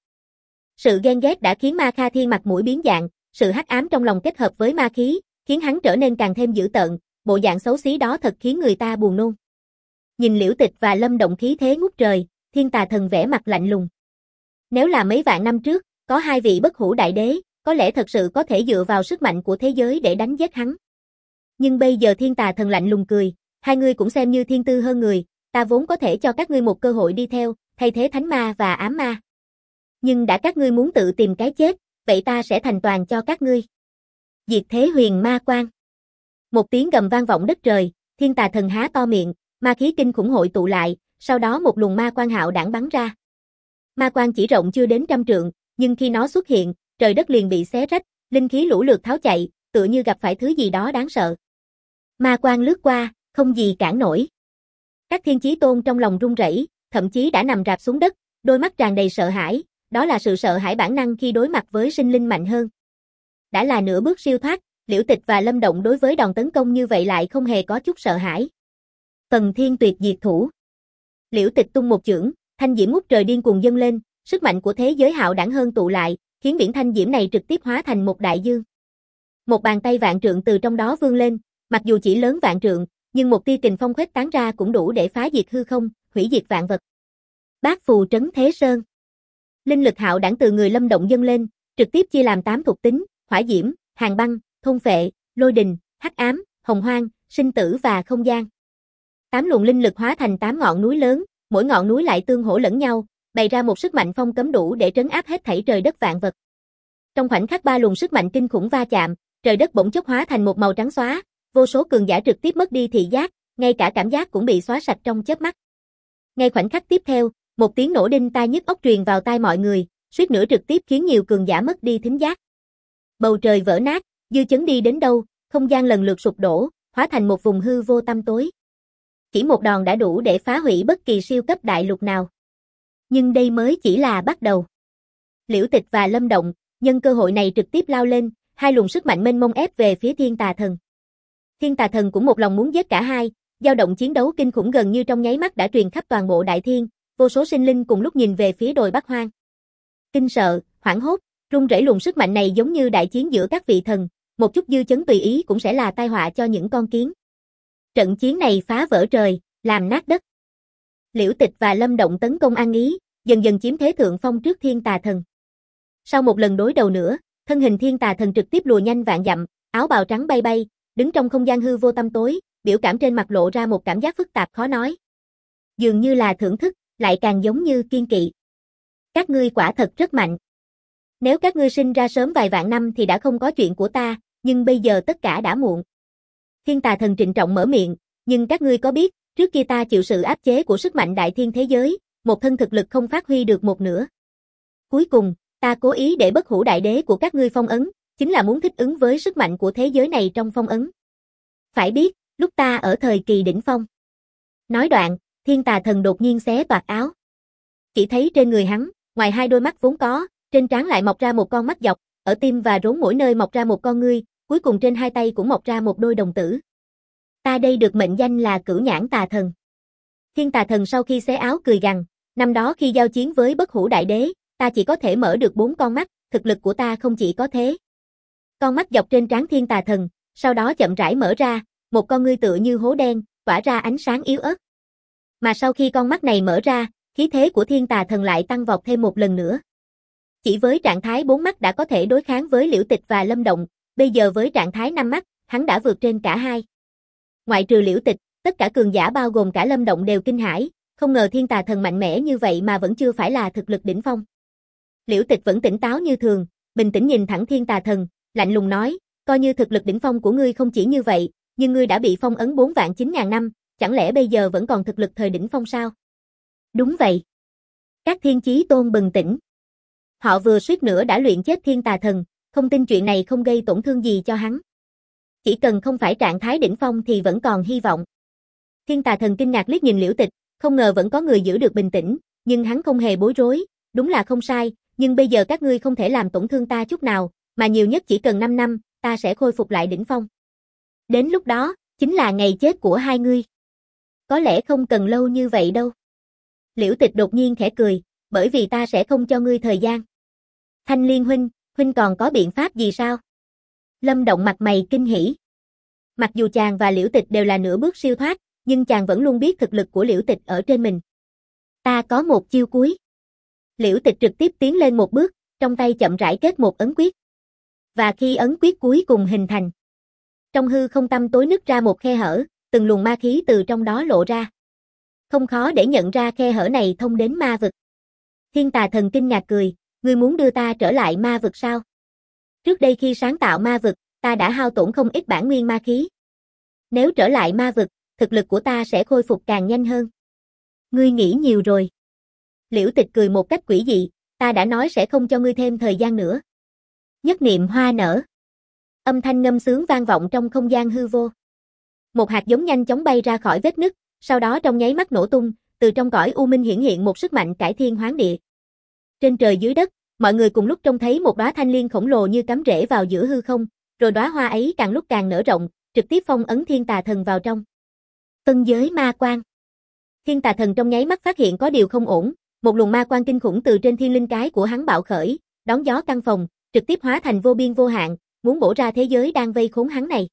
Sự ghen ghét đã khiến Ma Kha Thiên mặt mũi biến dạng, sự hắc ám trong lòng kết hợp với ma khí, khiến hắn trở nên càng thêm dữ tợn, bộ dạng xấu xí đó thật khiến người ta buồn nôn. Nhìn Liễu Tịch và Lâm Động khí thế ngút trời, thiên tà thần vẽ mặt lạnh lùng. Nếu là mấy vạn năm trước, có hai vị bất hủ đại đế, có lẽ thật sự có thể dựa vào sức mạnh của thế giới để đánh giết hắn. Nhưng bây giờ thiên tà thần lạnh lùng cười, hai người cũng xem như thiên tư hơn người, ta vốn có thể cho các ngươi một cơ hội đi theo, thay thế thánh ma và ám ma. Nhưng đã các ngươi muốn tự tìm cái chết, vậy ta sẽ thành toàn cho các ngươi. Diệt thế huyền ma quang. Một tiếng gầm vang vọng đất trời, thiên tà thần há to miệng, ma khí kinh khủng hội tụ lại, sau đó một luồng ma quang hạo đãng bắn ra. Ma quang chỉ rộng chưa đến trăm trượng, nhưng khi nó xuất hiện, trời đất liền bị xé rách, linh khí lũ lượt tháo chạy, tựa như gặp phải thứ gì đó đáng sợ. Ma quang lướt qua, không gì cản nổi. Các thiên chí tôn trong lòng run rẩy, thậm chí đã nằm rạp xuống đất, đôi mắt tràn đầy sợ hãi, đó là sự sợ hãi bản năng khi đối mặt với sinh linh mạnh hơn. Đã là nửa bước siêu thoát, Liễu Tịch và Lâm Động đối với đòn tấn công như vậy lại không hề có chút sợ hãi. Phần Thiên Tuyệt Diệt Thủ. Liễu Tịch tung một chưởng, thanh diễm ngút trời điên cuồng dâng lên, sức mạnh của thế giới hạo đẳng hơn tụ lại, khiến biển thanh diễm này trực tiếp hóa thành một đại dương. Một bàn tay vạn trượng từ trong đó vươn lên, mặc dù chỉ lớn vạn trượng, nhưng một tia kình phong khuếch tán ra cũng đủ để phá diệt hư không, hủy diệt vạn vật. Bát Phù Trấn Thế Sơn. Linh lực hạo đẳng từ người Lâm Động dâng lên, trực tiếp chia làm tám thuộc tính: hỏa diễm, hàn băng, thôn phệ, lôi đình, hắc ám, hồng hoang, sinh tử và không gian. Tám luồng linh lực hóa thành tám ngọn núi lớn, mỗi ngọn núi lại tương hỗ lẫn nhau, bày ra một sức mạnh phong cấm đủ để trấn áp hết thảy trời đất vạn vật. Trong khoảnh khắc ba luồng sức mạnh kinh khủng va chạm, trời đất bỗng chốc hóa thành một màu trắng xóa, vô số cường giả trực tiếp mất đi thị giác, ngay cả cảm giác cũng bị xóa sạch trong chớp mắt. Ngay khoảnh khắc tiếp theo, một tiếng nổ đinh tai nhức óc truyền vào tai mọi người, suýt nữa trực tiếp khiến nhiều cường giả mất đi thính giác. Bầu trời vỡ nát, dư chấn đi đến đâu, không gian lần lượt sụp đổ, hóa thành một vùng hư vô tăm tối. Chỉ một đòn đã đủ để phá hủy bất kỳ siêu cấp đại lục nào. Nhưng đây mới chỉ là bắt đầu. Liễu Tịch và Lâm Động, nhân cơ hội này trực tiếp lao lên, hai luồng sức mạnh mênh mông ép về phía Thiên Tà Thần. Thiên Tà Thần cũng một lòng muốn giết cả hai, dao động chiến đấu kinh khủng gần như trong nháy mắt đã truyền khắp toàn bộ đại thiên, vô số sinh linh cùng lúc nhìn về phía đồi Bắc Hoang. Kinh sợ, hoảng hốt, run rẩy luồng sức mạnh này giống như đại chiến giữa các vị thần, một chút dư chấn tùy ý cũng sẽ là tai họa cho những con kiến. Trận chiến này phá vỡ trời, làm nát đất. Liễu Tịch và Lâm Động tấn công ăn ý, dần dần chiếm thế thượng phong trước Thiên Tà Thần. Sau một lần đối đầu nữa, thân hình Thiên Tà Thần trực tiếp lùa nhanh vạn dặm, áo bào trắng bay bay, đứng trong không gian hư vô tăm tối, biểu cảm trên mặt lộ ra một cảm giác phức tạp khó nói. Dường như là thưởng thức, lại càng giống như kiên kỵ. Các ngươi quả thật rất mạnh. Nếu các ngươi sinh ra sớm vài vạn năm thì đã không có chuyện của ta, nhưng bây giờ tất cả đã muộn. Thiên Tà Thần trịnh trọng mở miệng, nhưng các ngươi có biết, trước kia ta chịu sự áp chế của sức mạnh đại thiên thế giới, một thân thực lực không phát huy được một nửa. Cuối cùng, ta cố ý để bất hủ đại đế của các ngươi phong ấn, chính là muốn thích ứng với sức mạnh của thế giới này trong phong ấn. Phải biết, lúc ta ở thời kỳ đỉnh phong. Nói đoạn, Thiên Tà Thần đột nhiên xé toạc áo. Chỉ thấy trên người hắn, ngoài hai đôi mắt vốn có, trên trán lại mọc ra một con mắt dọc, ở tim và rốn mỗi nơi mọc ra một con ngươi, cuối cùng trên hai tay cũng mọc ra một đôi đồng tử. Ta đây được mệnh danh là Cửu Nhãn Tà Thần. Thiên Tà Thần sau khi xé áo cười gằn, năm đó khi giao chiến với bất hủ đại đế, ta chỉ có thể mở được bốn con mắt, thực lực của ta không chỉ có thế. Con mắt dọc trên trán Thiên Tà Thần, sau đó chậm rãi mở ra, một con ngươi tựa như hố đen, tỏa ra ánh sáng yếu ớt. Mà sau khi con mắt này mở ra, khí thế của Thiên Tà Thần lại tăng vọt thêm một lần nữa. Chỉ với trạng thái bốn mắt đã có thể đối kháng với Liễu Tịch và Lâm Động, bây giờ với trạng thái năm mắt, hắn đã vượt trên cả hai. Ngoại trừ Liễu Tịch, tất cả cường giả bao gồm cả Lâm Động đều kinh hãi, không ngờ Thiên Tà Thần mạnh mẽ như vậy mà vẫn chưa phải là thực lực đỉnh phong. Liễu Tịch vẫn tỉnh táo như thường, bình tĩnh nhìn thẳng Thiên Tà Thần, lạnh lùng nói, coi như thực lực đỉnh phong của ngươi không chỉ như vậy, nhưng ngươi đã bị phong ấn bốn vạn chín ngàn năm, chẳng lẽ bây giờ vẫn còn thực lực thời đỉnh phong sao? Đúng vậy. Các thiên chí tôn bừng tỉnh. Họ vừa suýt nữa đã luyện chết Thiên Tà Thần, không tin chuyện này không gây tổn thương gì cho hắn. Chỉ cần không phải trạng thái đỉnh phong thì vẫn còn hy vọng. Thiên Tà Thần kinh ngạc liếc nhìn Liễu Tịch, không ngờ vẫn có người giữ được bình tĩnh, nhưng hắn không hề bối rối, đúng là không sai, nhưng bây giờ các ngươi không thể làm tổn thương ta chút nào, mà nhiều nhất chỉ cần năm năm, ta sẽ khôi phục lại đỉnh phong. Đến lúc đó, chính là ngày chết của hai ngươi. Có lẽ không cần lâu như vậy đâu. Liễu Tịch đột nhiên khẽ cười, bởi vì ta sẽ không cho ngươi thời gian. Thanh Liên huynh, huynh còn có biện pháp gì sao? Lâm Động mặt mày kinh hỉ. Mặc dù chàng và Liễu Tịch đều là nửa bước siêu thoát, nhưng chàng vẫn luôn biết thực lực của Liễu Tịch ở trên mình. Ta có một chiêu cuối. Liễu Tịch trực tiếp tiến lên một bước, trong tay chậm rãi kết một ấn quyết. Và khi ấn quyết cuối cùng hình thành, trong hư không tăm tối nứt ra một khe hở, từng luồng ma khí từ trong đó lộ ra. Không khó để nhận ra khe hở này thông đến ma vực. Thiên Tà Thần kinh ngạc cười, ngươi muốn đưa ta trở lại ma vực sao? Trước đây khi sáng tạo ma vực, ta đã hao tổn không ít bản nguyên ma khí. Nếu trở lại ma vực, thực lực của ta sẽ khôi phục càng nhanh hơn. Ngươi nghĩ nhiều rồi. Liễu Tịch cười một cách quỷ dị, ta đã nói sẽ không cho ngươi thêm thời gian nữa. Nhất niệm hoa nở. Âm thanh ngâm sướng vang vọng trong không gian hư vô. Một hạt giống nhanh chóng bay ra khỏi vết nứt, sau đó trong nháy mắt nổ tung, từ trong cõi u minh hiển hiện một sức mạnh cải thiên hoán địa. Trên trời dưới đất, mọi người cùng lúc trông thấy một đóa thanh liên khổng lồ như cắm rễ vào giữa hư không, rồi đóa hoa ấy càng lúc càng nở rộng, trực tiếp phong ấn Thiên Tà Thần vào trong. Phân giới ma quang. Thiên Tà Thần trong nháy mắt phát hiện có điều không ổn, một luồng ma quang kinh khủng từ trên thiên linh cái của hắn bạo khởi, đón gió căn phòng, trực tiếp hóa thành vô biên vô hạn, muốn bổ ra thế giới đang vây khốn hắn này.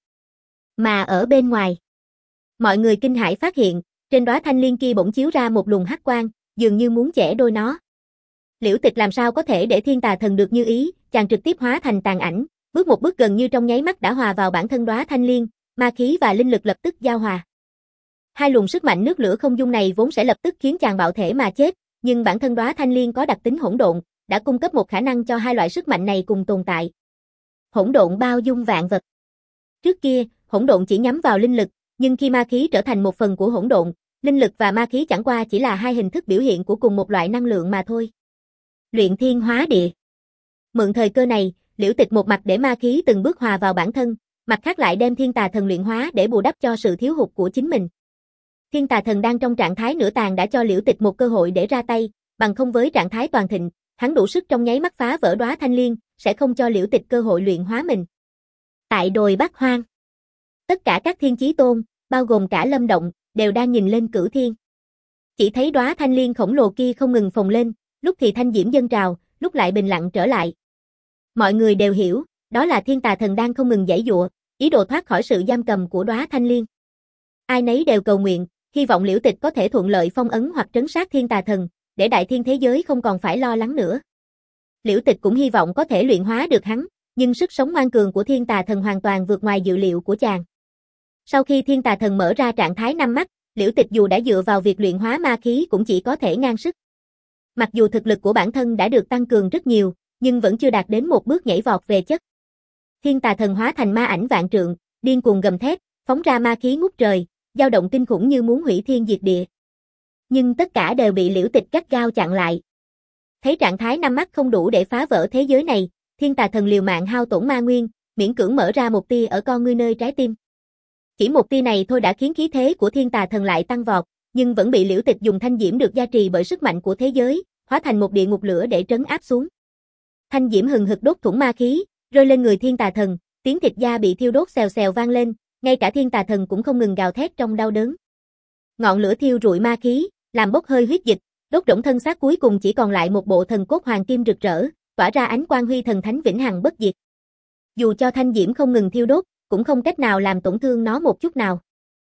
Mà ở bên ngoài, mọi người kinh hãi phát hiện, trên đóa thanh liên kia bỗng chiếu ra một luồng hắc quang, dường như muốn chẻ đôi nó. Liễu Tịch làm sao có thể để Thiên Tà Thần được như ý, chàng trực tiếp hóa thành tàn ảnh, bước một bước gần như trong nháy mắt đã hòa vào bản thân đóa thanh liên, ma khí và linh lực lập tức giao hòa. Hai luồng sức mạnh nước lửa không dung này vốn sẽ lập tức khiến chàng bạo thể mà chết, nhưng bản thân đóa thanh liên có đặc tính hỗn độn, đã cung cấp một khả năng cho hai loại sức mạnh này cùng tồn tại. Hỗn độn bao dung vạn vật. Trước kia, hỗn độn chỉ nhắm vào linh lực, nhưng khi ma khí trở thành một phần của hỗn độn, linh lực và ma khí chẳng qua chỉ là hai hình thức biểu hiện của cùng một loại năng lượng mà thôi. Luyện thiên hóa địa. Mượn thời cơ này, Liễu Tịch một mặt để ma khí từng bước hòa vào bản thân, mặt khác lại đem Thiên Tà Thần luyện hóa để bù đắp cho sự thiếu hụt của chính mình. Thiên Tà Thần đang trong trạng thái nửa tàn đã cho Liễu Tịch một cơ hội để ra tay, bằng không với trạng thái toàn thịnh, hắn đủ sức trong nháy mắt phá vỡ đóa thanh liên, sẽ không cho Liễu Tịch cơ hội luyện hóa mình. Tại đồi Bắc Hoang, tất cả các thiên chí tôn, bao gồm cả Lâm Động, đều đang nhìn lên Cửu Thiên. Chỉ thấy đóa thanh liên khổng lồ kia không ngừng phồng lên, lúc thì thanh diễm dâng trào, lúc lại bình lặng trở lại. Mọi người đều hiểu, đó là Thiên Tà Thần đang không ngừng giãy giụa, ý đồ thoát khỏi sự giam cầm của đóa thanh liên. Ai nấy đều cầu nguyện, hy vọng Liễu Tịch có thể thuận lợi phong ấn hoặc trấn sát Thiên Tà Thần, để đại thiên thế giới không còn phải lo lắng nữa. Liễu Tịch cũng hy vọng có thể luyện hóa được hắn, nhưng sức sống ngoan cường của Thiên Tà Thần hoàn toàn vượt ngoài dự liệu của chàng. Sau khi Thiên Tà Thần mở ra trạng thái năm mắt, Liễu Tịch dù đã dựa vào việc luyện hóa ma khí cũng chỉ có thể ngang sức. Mặc dù thực lực của bản thân đã được tăng cường rất nhiều, nhưng vẫn chưa đạt đến một bước nhảy vọt về chất. Thiên Tà Thần hóa thành ma ảnh vạn trượng, điên cuồng gầm thét, phóng ra ma khí ngút trời, dao động kinh khủng như muốn hủy thiên diệt địa. Nhưng tất cả đều bị Liễu Tịch gắt gao chặn lại. Thấy trạng thái năm mắt không đủ để phá vỡ thế giới này, Thiên Tà Thần liều mạng hao tổn ma nguyên, miễn cưỡng mở ra một tia ở con ngươi nơi trái tim. Chỉ một tia này thôi đã khiến khí thế của Thiên Tà Thần lại tăng vọt, nhưng vẫn bị Liễu Tịch dùng thanh diễm được gia trì bởi sức mạnh của thế giới, hóa thành một địa ngục lửa để trấn áp xuống. Thanh diễm hừng hực đốt thủng ma khí, rơi lên người Thiên Tà Thần, tiếng thịt da bị thiêu đốt xèo xèo vang lên, ngay cả Thiên Tà Thần cũng không ngừng gào thét trong đau đớn. Ngọn lửa thiêu rụi ma khí, làm bốc hơi huyết dịch, đốt rỗng thân xác cuối cùng chỉ còn lại một bộ thần cốt hoàng kim rực rỡ, tỏa ra ánh quang huy thần thánh vĩnh hằng bất diệt. Dù cho thanh diễm không ngừng thiêu đốt, cũng không cách nào làm tổn thương nó một chút nào.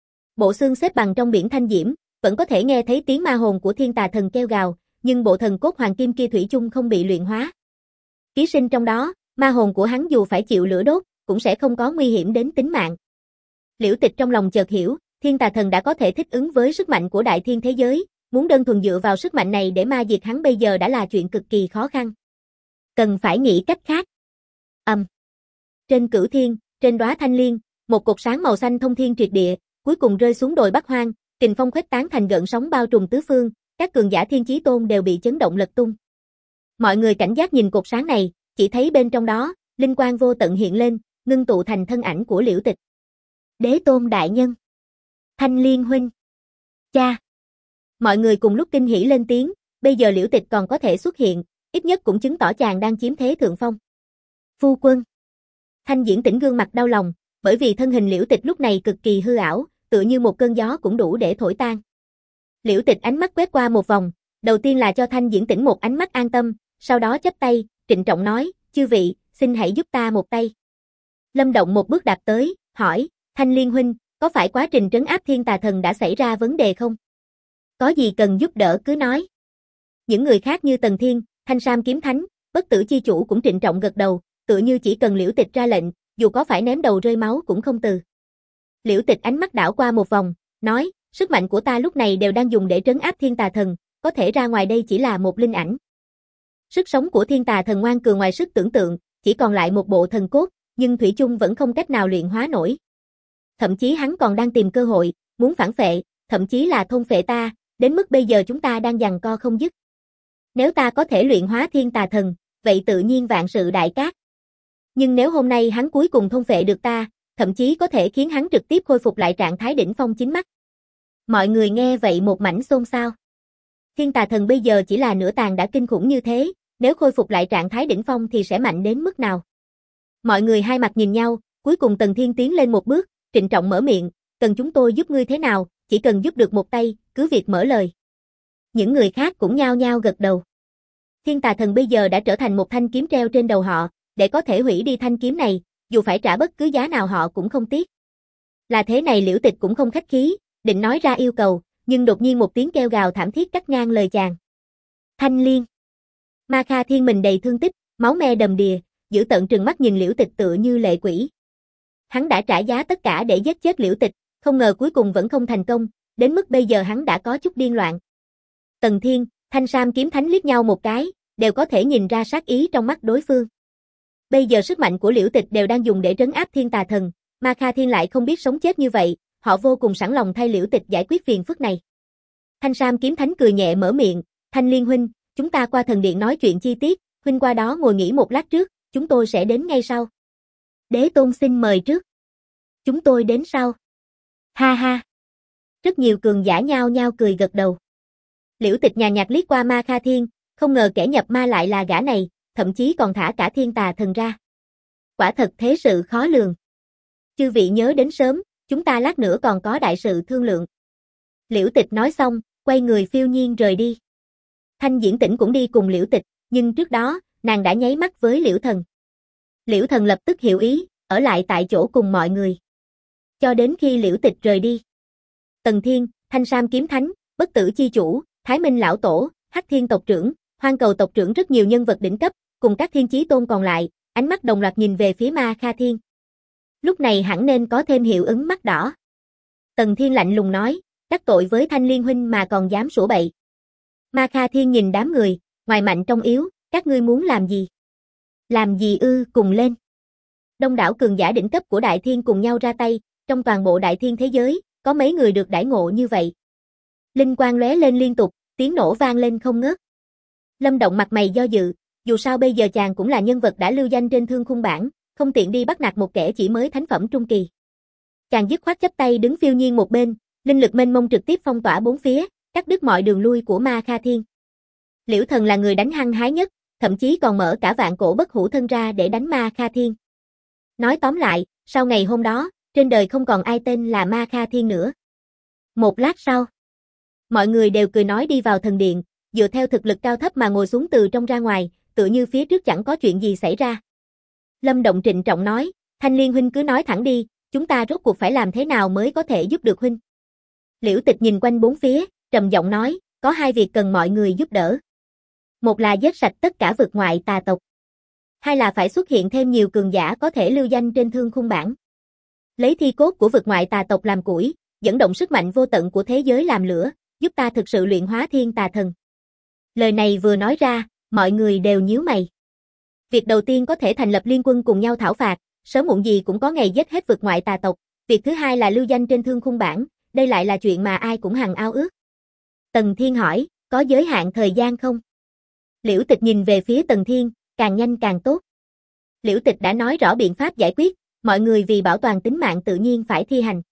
Bộ xương xếp bằng trong biển thanh diễm, vẫn có thể nghe thấy tiếng ma hồn của Thiên Tà Thần kêu gào, nhưng bộ thần cốt hoàng kim kia thủy chung không bị luyện hóa. Ký sinh trong đó, ma hồn của hắn dù phải chịu lửa đốt, cũng sẽ không có nguy hiểm đến tính mạng. Liễu Tịch trong lòng chợt hiểu, Thiên Tà Thần đã có thể thích ứng với sức mạnh của đại thiên thế giới, muốn đơn thuần dựa vào sức mạnh này để ma diệt hắn bây giờ đã là chuyện cực kỳ khó khăn. Cần phải nghĩ cách khác. Ầm. Um. Trên Cửu Thiên, trên đóa thanh liên, một cột sáng màu xanh thông thiên triệt địa, cuối cùng rơi xuống đồi Bắc Hoang, kình phong khuếch tán thành gợn sóng bao trùm tứ phương, các cường giả thiên chí tôn đều bị chấn động lật tung. Mọi người cảnh giác nhìn cột sáng này, chỉ thấy bên trong đó, linh quang vô tận hiện lên, ngưng tụ thành thân ảnh của Liễu Tịch. Đế Tôn đại nhân. Thanh Liên huynh. Cha. Mọi người cùng lúc kinh hỉ lên tiếng, bây giờ Liễu Tịch còn có thể xuất hiện, ít nhất cũng chứng tỏ chàng đang chiếm thế thượng phong. Phu quân. Thanh Diễn Tĩnh gương mặt đau lòng, bởi vì thân hình Liễu Tịch lúc này cực kỳ hư ảo, tựa như một cơn gió cũng đủ để thổi tan. Liễu Tịch ánh mắt quét qua một vòng, đầu tiên là cho Thanh Diễn Tĩnh một ánh mắt an tâm, sau đó chắp tay, trịnh trọng nói, chư vị, xin hãy giúp ta một tay. Lâm Động một bước đạp tới, hỏi, Thanh Liên huynh, có phải quá trình trấn áp Thiên Tà Thần đã xảy ra vấn đề không? Có gì cần giúp đỡ cứ nói. Những người khác như Tần Thiên, Thanh Sam Kiếm Thánh, Bất Tử Chi Chủ cũng trịnh trọng gật đầu, tựa như chỉ cần Liễu Tịch ra lệnh, dù có phải ném đầu rơi máu cũng không từ. Liễu Tịch ánh mắt đảo qua một vòng, nói, sức mạnh của ta lúc này đều đang dùng để trấn áp Thiên Tà Thần, có thể ra ngoài đây chỉ là một linh ảnh. Sức sống của Thiên Tà Thần ngoan cường ngoài sức tưởng tượng, chỉ còn lại một bộ thần cốt, nhưng thủy chung vẫn không cách nào luyện hóa nổi. Thậm chí hắn còn đang tìm cơ hội, muốn phản phệ, thậm chí là thôn phệ ta, đến mức bây giờ chúng ta đang giằng co không dứt. Nếu ta có thể luyện hóa Thiên Tà Thần, vậy tự nhiên vạn sự đại cát. Nhưng nếu hôm nay hắn cuối cùng thôn phệ được ta, thậm chí có thể khiến hắn trực tiếp khôi phục lại trạng thái đỉnh phong chính mắt. Mọi người nghe vậy một mảnh xôn xao. Thiên Tà Thần bây giờ chỉ là nửa tàn đã kinh khủng như thế, nếu khôi phục lại trạng thái đỉnh phong thì sẽ mạnh đến mức nào? Mọi người hai mặt nhìn nhau, cuối cùng Tần Thiên tiến lên một bước, trịnh trọng mở miệng, cần chúng tôi giúp ngươi thế nào, chỉ cần giúp được một tay, cứ việc mở lời. Những người khác cũng nhao nhao gật đầu. Thiên Tà Thần bây giờ đã trở thành một thanh kiếm treo trên đầu họ, để có thể hủy đi thanh kiếm này, dù phải trả bất cứ giá nào họ cũng không tiếc. Là thế này Liễu Tịch cũng không khách khí, định nói ra yêu cầu, nhưng đột nhiên một tiếng kêu gào thảm thiết cắt ngang lời chàng. Thanh Liên. Ma Kha Thiên mình đầy thương tích, máu me đầm đìa, giữ tợn trừng mắt nhìn Liễu Tịch tựa như lệ quỷ. Hắn đã trả giá tất cả để giết chết Liễu Tịch, không ngờ cuối cùng vẫn không thành công, đến mức bây giờ hắn đã có chút điên loạn. Tần Thiên, Thanh Sam kiếm thánh liếc nhau một cái, đều có thể nhìn ra sát ý trong mắt đối phương. Bây giờ sức mạnh của Liễu Tịch đều đang dùng để trấn áp Thiên Tà Thần, Ma Kha Thiên lại không biết sống chết như vậy, họ vô cùng sẵn lòng thay Liễu Tịch giải quyết phiền phức này. Thanh Sam kiếm thánh cười nhẹ mở miệng, Thanh Liên huynh, chúng ta qua thần điện nói chuyện chi tiết, huynh qua đó ngồi nghỉ một lát trước, chúng tôi sẽ đến ngay sau. Đế Tôn xin mời trước. Chúng tôi đến sau. Ha ha. Rất nhiều cường giả nhao nhao cười gật đầu. Liễu Tịch nhàn nhạt liếc qua Ma Kha Thiên, không ngờ kẻ nhập ma lại là gã này, thậm chí còn thả cả Thiên Tà Thần ra. Quả thật thế sự khó lường. Chư vị nhớ đến sớm, chúng ta lát nữa còn có đại sự thương lượng. Liễu Tịch nói xong, quay người phiêu nhiên rời đi. Thanh Diễn Tĩnh cũng đi cùng Liễu Tịch, nhưng trước đó, nàng đã nháy mắt với Liễu Thần. Liễu Thần lập tức hiểu ý, ở lại tại chỗ cùng mọi người. Cho đến khi Liễu Tịch rời đi. Tần Thiên, Thanh Sam kiếm thánh, Bất Tử chi chủ, Thái Minh lão tổ, Hắc Thiên tộc trưởng, Hoang Cầu tộc trưởng rất nhiều nhân vật đỉnh cấp, cùng các thiên chí tôn còn lại, ánh mắt đồng loạt nhìn về phía Ma Kha Thiên. Lúc này hẳn nên có thêm hiệu ứng mắt đỏ. Tần Thiên lạnh lùng nói, đắc tội với Thanh Liên huynh mà còn dám sủa bậy. Ma Kha Thiên nhìn đám người, ngoài mạnh trong yếu, các ngươi muốn làm gì? Làm gì ư, cùng lên. Đông đảo cường giả đỉnh cấp của Đại Thiên cùng nhau ra tay, trong toàn bộ Đại Thiên thế giới, có mấy người được đãi ngộ như vậy. Linh quang lóe lên liên tục, tiếng nổ vang lên không ngớt. Lâm Động mặt mày do dự, dù sao bây giờ chàng cũng là nhân vật đã lưu danh trên thương khung bảng, không tiện đi bắt nạt một kẻ chỉ mới thánh phẩm trung kỳ. Chàng dứt khoát chắp tay đứng phiêu nhiên một bên, linh lực mênh mông trực tiếp phong tỏa bốn phía, cắt đứt mọi đường lui của Ma Kha Thiên. Liễu Thần là người đánh hăng hái nhất, thậm chí còn mở cả vạn cổ bất hủ thân ra để đánh Ma Kha Thiên. Nói tóm lại, sau ngày hôm đó, trên đời không còn ai tên là Ma Kha Thiên nữa. Một lát sau, mọi người đều cười nói đi vào thần điện, dựa theo thực lực cao thấp mà ngồi xuống từ trong ra ngoài, tựa như phía trước chẳng có chuyện gì xảy ra. Lâm Động trịnh trọng nói, Thanh Liên huynh cứ nói thẳng đi, chúng ta rốt cuộc phải làm thế nào mới có thể giúp được huynh. Liễu Tịch nhìn quanh bốn phía, trầm giọng nói, có hai việc cần mọi người giúp đỡ. Một là giết sạch tất cả vực ngoại tà tộc. Hai là phải xuất hiện thêm nhiều cường giả có thể lưu danh trên thương khung bảng. Lấy thi cốt của vực ngoại tà tộc làm củi, dẫn động sức mạnh vô tận của thế giới làm lửa, giúp ta thực sự luyện hóa Thiên Tà Thần. Lời này vừa nói ra, mọi người đều nhíu mày. Việc đầu tiên có thể thành lập liên quân cùng nhau thảo phạt, sớm muộn gì cũng có ngày giết hết vực ngoại tà tộc. Việc thứ hai là lưu danh trên thương khung bảng, đây lại là chuyện mà ai cũng hằng ao ước. Tần Thiên hỏi, có giới hạn thời gian không? Liễu Tịch nhìn về phía Tần Thiên, càng nhanh càng tốt. Liễu Tịch đã nói rõ biện pháp giải quyết, mọi người vì bảo toàn tính mạng tự nhiên phải thi hành.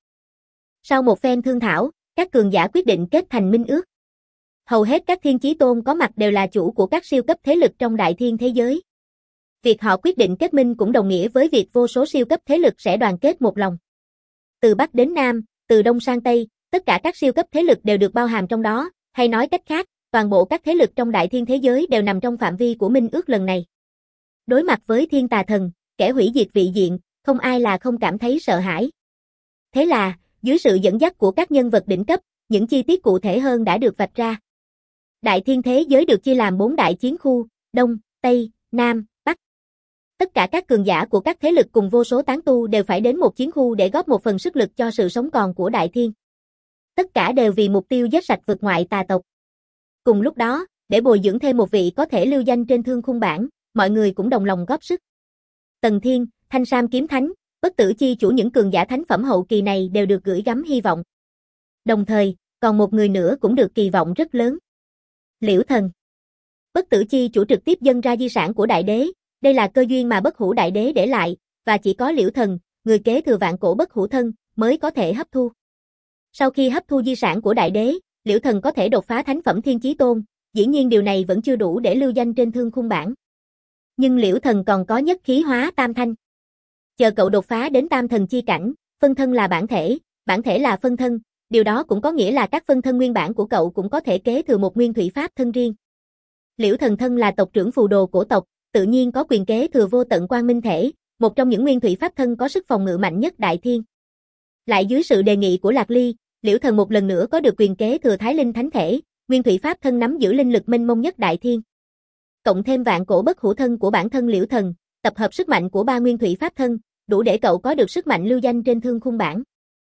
Sau một phen thương thảo, các cường giả quyết định kết thành minh ước. Hầu hết các thiên chí tôn có mặt đều là chủ của các siêu cấp thế lực trong Đại Thiên thế giới. Việc họ quyết định kết minh cũng đồng nghĩa với việc vô số siêu cấp thế lực sẽ đoàn kết một lòng. Từ Bắc đến Nam, từ Đông sang Tây, tất cả các siêu cấp thế lực đều được bao hàm trong đó, hay nói cách khác, toàn bộ các thế lực trong Đại Thiên thế giới đều nằm trong phạm vi của minh ước lần này. Đối mặt với Thiên Tà Thần, kẻ hủy diệt vị diện, không ai là không cảm thấy sợ hãi. Thế là, dưới sự dẫn dắt của các nhân vật đỉnh cấp, những chi tiết cụ thể hơn đã được vạch ra. Đại Thiên thế giới được chia làm bốn đại chiến khu, Đông, Tây, Nam, Bắc. Tất cả các cường giả của các thế lực cùng vô số tán tu đều phải đến một chiến khu để góp một phần sức lực cho sự sống còn của Đại Thiên. Tất cả đều vì mục tiêu giết sạch vực ngoại tà tộc. Cùng lúc đó, để bồi dưỡng thêm một vị có thể lưu danh trên thương khung bảng, mọi người cũng đồng lòng góp sức. Tần Thiên, Thanh Sam kiếm thánh, Bất Tử chi chủ những cường giả thánh phẩm hậu kỳ này đều được gửi gắm hy vọng. Đồng thời, còn một người nữa cũng được kỳ vọng rất lớn. Liễu Thần. Bất Tử chi chủ trực tiếp dâng ra di sản của đại đế, đây là cơ duyên mà Bất Hủ đại đế để lại, và chỉ có Liễu Thần, người kế thừa vạn cổ bất hủ thân, mới có thể hấp thu. Sau khi hấp thu di sản của đại đế, Liễu Thần có thể đột phá thánh phẩm Thiên Chí Tôn, dĩ nhiên điều này vẫn chưa đủ để lưu danh trên thương khung bảng. Nhưng Liễu Thần còn có nhất khí hóa tam thanh. Chờ cậu đột phá đến tam thần chi cảnh, phân thân là bản thể, bản thể là phân thân, điều đó cũng có nghĩa là các phân thân nguyên bản của cậu cũng có thể kế thừa một nguyên thủy pháp thân riêng. Liễu Thần thân là tộc trưởng phù đồ cổ tộc, tự nhiên có quyền kế thừa vô tận quang minh thể, một trong những nguyên thủy pháp thân có sức phòng ngự mạnh nhất đại thiên. Lại dưới sự đề nghị của Lạc Ly, Liễu Thần một lần nữa có được quyền kế thừa Thái Linh Thánh Thể, nguyên thủy pháp thân nắm giữ linh lực mênh mông nhất đại thiên. Cộng thêm vạn cổ bất hủ thân của bản thân Liễu Thần, tập hợp sức mạnh của ba nguyên thủy pháp thân, đủ để cậu có được sức mạnh lưu danh trên thương khung bảng.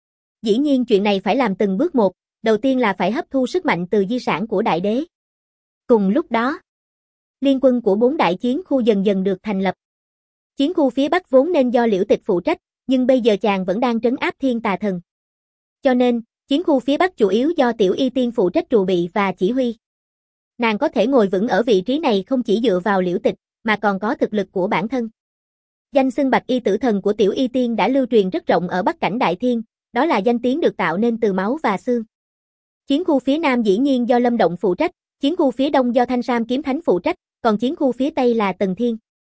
Dĩ nhiên chuyện này phải làm từng bước một, đầu tiên là phải hấp thu sức mạnh từ di sản của đại đế. Cùng lúc đó, liên quân của bốn đại chiến khu dần dần được thành lập. Chiến khu phía Bắc vốn nên do Liễu Tịch phụ trách, nhưng bây giờ chàng vẫn đang trấn áp Thiên Tà Thần. Cho nên, chiến khu phía Bắc chủ yếu do Tiểu Y Tiên phụ trách trù bị và chỉ huy. Nàng có thể ngồi vững ở vị trí này không chỉ dựa vào Liễu Tịch, mà còn có thực lực của bản thân. Danh xưng Bạch Y Tử Thần của Tiểu Y Tiên đã lưu truyền rất rộng ở Bắc cảnh Đại Thiên, đó là danh tiếng được tạo nên từ máu và xương. Chiến khu phía Nam dĩ nhiên do Lâm Động phụ trách, chiến khu phía Đông do Thanh Sam Kiếm Thánh phụ trách, còn chiến khu phía Tây là Tần Thiên.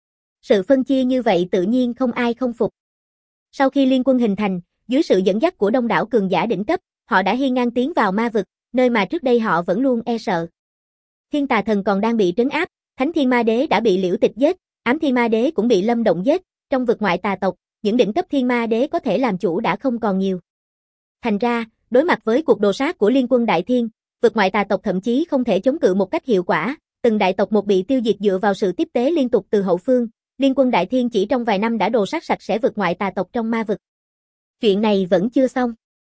Sự phân chia như vậy tự nhiên không ai không phục. Sau khi liên quân hình thành, dưới sự dẫn dắt của đông đảo cường giả đỉnh cấp, họ đã hiên ngang tiến vào ma vực, nơi mà trước đây họ vẫn luôn e sợ. Thiên Tà Thần còn đang bị trấn áp, Thánh Thiên Ma Đế đã bị Liễu Tịch giết, Ám Thiên Ma Đế cũng bị Lâm Động giết, trong vực ngoại tà tộc, những đỉnh cấp Thiên Ma Đế có thể làm chủ đã không còn nhiều. Thành ra, đối mặt với cuộc đồ sát của liên quân Đại Thiên, vực ngoại tà tộc thậm chí không thể chống cự một cách hiệu quả, từng đại tộc một bị tiêu diệt dựa vào sự tiếp tế liên tục từ hậu phương, liên quân Đại Thiên chỉ trong vài năm đã đồ sát sạch sẽ vực ngoại tà tộc trong ma vực. Chuyện này vẫn chưa xong.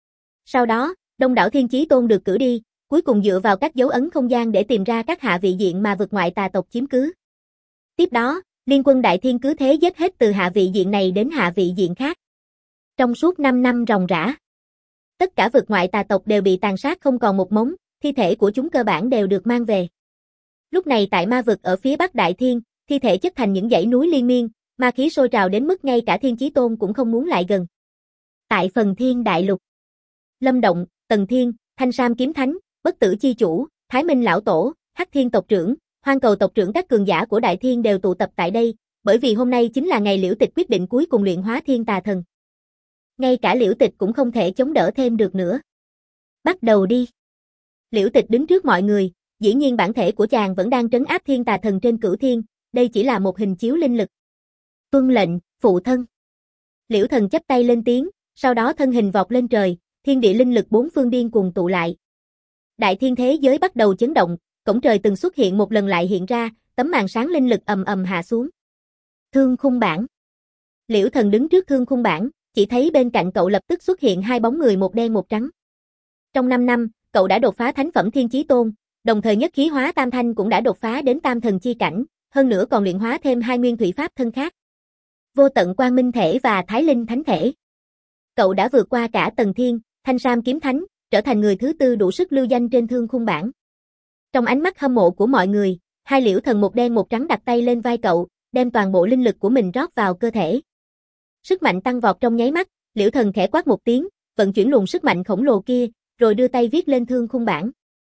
Sau đó, đông đảo Thiên Chí Tôn được cử đi, cuối cùng dựa vào các dấu ấn không gian để tìm ra các hạ vị diện mà vực ngoại tà tộc chiếm cứ. Tiếp đó, liên quân Đại Thiên cứ thế giết hết từ hạ vị diện này đến hạ vị diện khác. Trong suốt năm năm ròng rã, tất cả vực ngoại tà tộc đều bị tàn sát không còn một mống, thi thể của chúng cơ bản đều được mang về. Lúc này tại ma vực ở phía Bắc Đại Thiên, thi thể chất thành những dãy núi liên miên, ma khí sôi trào đến mức ngay cả Thiên Chí Tôn cũng không muốn lại gần. Tại phần Thiên Đại Lục, Lâm Động, Tần Thiên, Thanh Sam Kiếm Thánh, Bất Tử Chi Chủ, Thái Minh Lão Tổ, Hắc Thiên tộc trưởng, Hoang Cầu tộc trưởng các cường giả của Đại Thiên đều tụ tập tại đây, bởi vì hôm nay chính là ngày Liễu Tịch quyết định cuối cùng luyện hóa Thiên Tà Thần. Ngay cả Liễu Tịch cũng không thể chống đỡ thêm được nữa. Bắt đầu đi. Liễu Tịch đứng trước mọi người, dĩ nhiên bản thể của chàng vẫn đang trấn áp Thiên Tà Thần trên cửu thiên, đây chỉ là một hình chiếu linh lực. Tuân lệnh, phụ thân. Liễu Thần chắp tay lên tiếng, sau đó thân hình vọt lên trời, thiên địa linh lực bốn phương điên cuồng tụ lại. Đại thiên thế giới bắt đầu chấn động, cổng trời từng xuất hiện một lần lại hiện ra, tấm màn sáng linh lực ầm ầm hạ xuống. Thương khung bảng. Liễu Thần đứng trước thương khung bảng, chỉ thấy bên cạnh cậu lập tức xuất hiện hai bóng người một đen một trắng. Trong năm năm, cậu đã đột phá thánh phẩm Thiên Chí Tôn, đồng thời nhất khí hóa tam thanh cũng đã đột phá đến tam thần chi cảnh, hơn nữa còn luyện hóa thêm hai nguyên thủy pháp thân khác. Vô tận quang minh thể và Thái Linh Thánh Thể. Cậu đã vượt qua cả Tần Thiên, Thanh Sam Kiếm Thánh, trở thành người thứ tư đủ sức lưu danh trên thương khung bảng. Trong ánh mắt hâm mộ của mọi người, hai Liễu Thần một đen một trắng đặt tay lên vai cậu, đem toàn bộ linh lực của mình rót vào cơ thể. Sức mạnh tăng vọt trong nháy mắt, Liễu Thần khẽ quát một tiếng, vận chuyển luồng sức mạnh khổng lồ kia, rồi đưa tay viết lên thương khung bảng.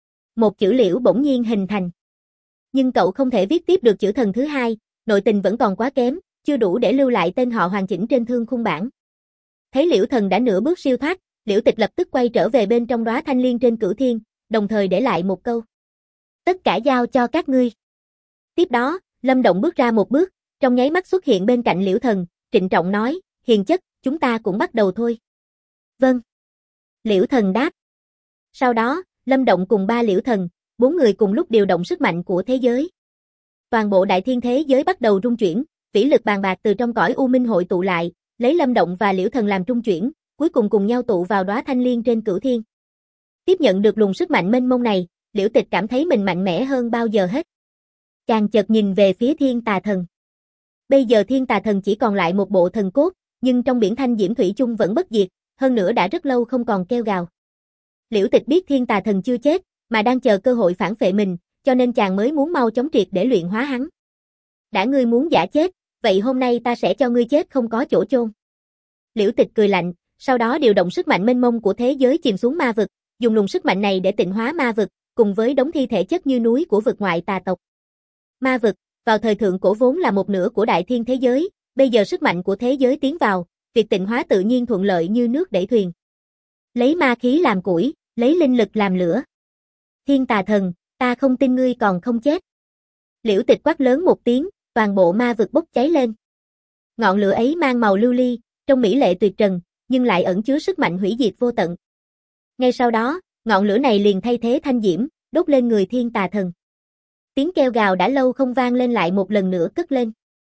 Một chữ Liễu bỗng nhiên hình thành. Nhưng cậu không thể viết tiếp được chữ thần thứ hai, nội tình vẫn còn quá kém, chưa đủ để lưu lại tên họ hoàn chỉnh trên thương khung bảng. Thấy Liễu Thần đã nửa bước siêu thoát, Liễu Tịch lập tức quay trở về bên trong đóa thanh liên trên cửu thiên, đồng thời để lại một câu. Tất cả giao cho các ngươi. Tiếp đó, Lâm Động bước ra một bước, trong nháy mắt xuất hiện bên cạnh Liễu Thần, trịnh trọng nói, hiền chất, chúng ta cũng bắt đầu thôi. Vâng. Liễu Thần đáp. Sau đó, Lâm Động cùng ba Liễu Thần, bốn người cùng lúc điều động sức mạnh của thế giới. Toàn bộ đại thiên thế giới bắt đầu rung chuyển, vĩ lực bàn bạc từ trong cõi u minh hội tụ lại, lấy Lâm Động và Liễu Thần làm trung chuyển, cuối cùng cùng nhau tụ vào đóa thanh liên trên cửu thiên. Tiếp nhận được luồng sức mạnh mênh mông này, Liễu Tịch cảm thấy mình mạnh mẽ hơn bao giờ hết. Chàng chợt nhìn về phía Thiên Tà Thần. Bây giờ Thiên Tà Thần chỉ còn lại một bộ thần cốt, nhưng trong biển thanh diễm thủy chung vẫn bất diệt, hơn nữa đã rất lâu không còn kêu gào. Liễu Tịch biết Thiên Tà Thần chưa chết, mà đang chờ cơ hội phản phệ mình, cho nên chàng mới muốn mau chóng triệt để luyện hóa hắn. Đã ngươi muốn giả chết, vậy hôm nay ta sẽ cho ngươi chết không có chỗ chôn. Liễu Tịch cười lạnh, sau đó điều động sức mạnh mênh mông của thế giới chìm xuống ma vực, dùng luồng sức mạnh này để tịnh hóa ma vực, cùng với đống thi thể chất như núi của vực ngoại tà tộc. Ma vực, vào thời thượng cổ vốn là một nửa của đại thiên thế giới, bây giờ sức mạnh của thế giới tiến vào, việc tịnh hóa tự nhiên thuận lợi như nước đẩy thuyền. Lấy ma khí làm củi, lấy linh lực làm lửa. Thiên tà thần, ta không tin ngươi còn không chết. Liễu Tịch quát lớn một tiếng, toàn bộ ma vực bốc cháy lên. Ngọn lửa ấy mang màu lưu ly, trông mỹ lệ tuyệt trần, nhưng lại ẩn chứa sức mạnh hủy diệt vô tận. Ngay sau đó, ngọn lửa này liền thay thế thanh diễm, đốt lên người thiên tà thần. Tiếng kêu gào đã lâu không vang lên lại một lần nữa cất lên.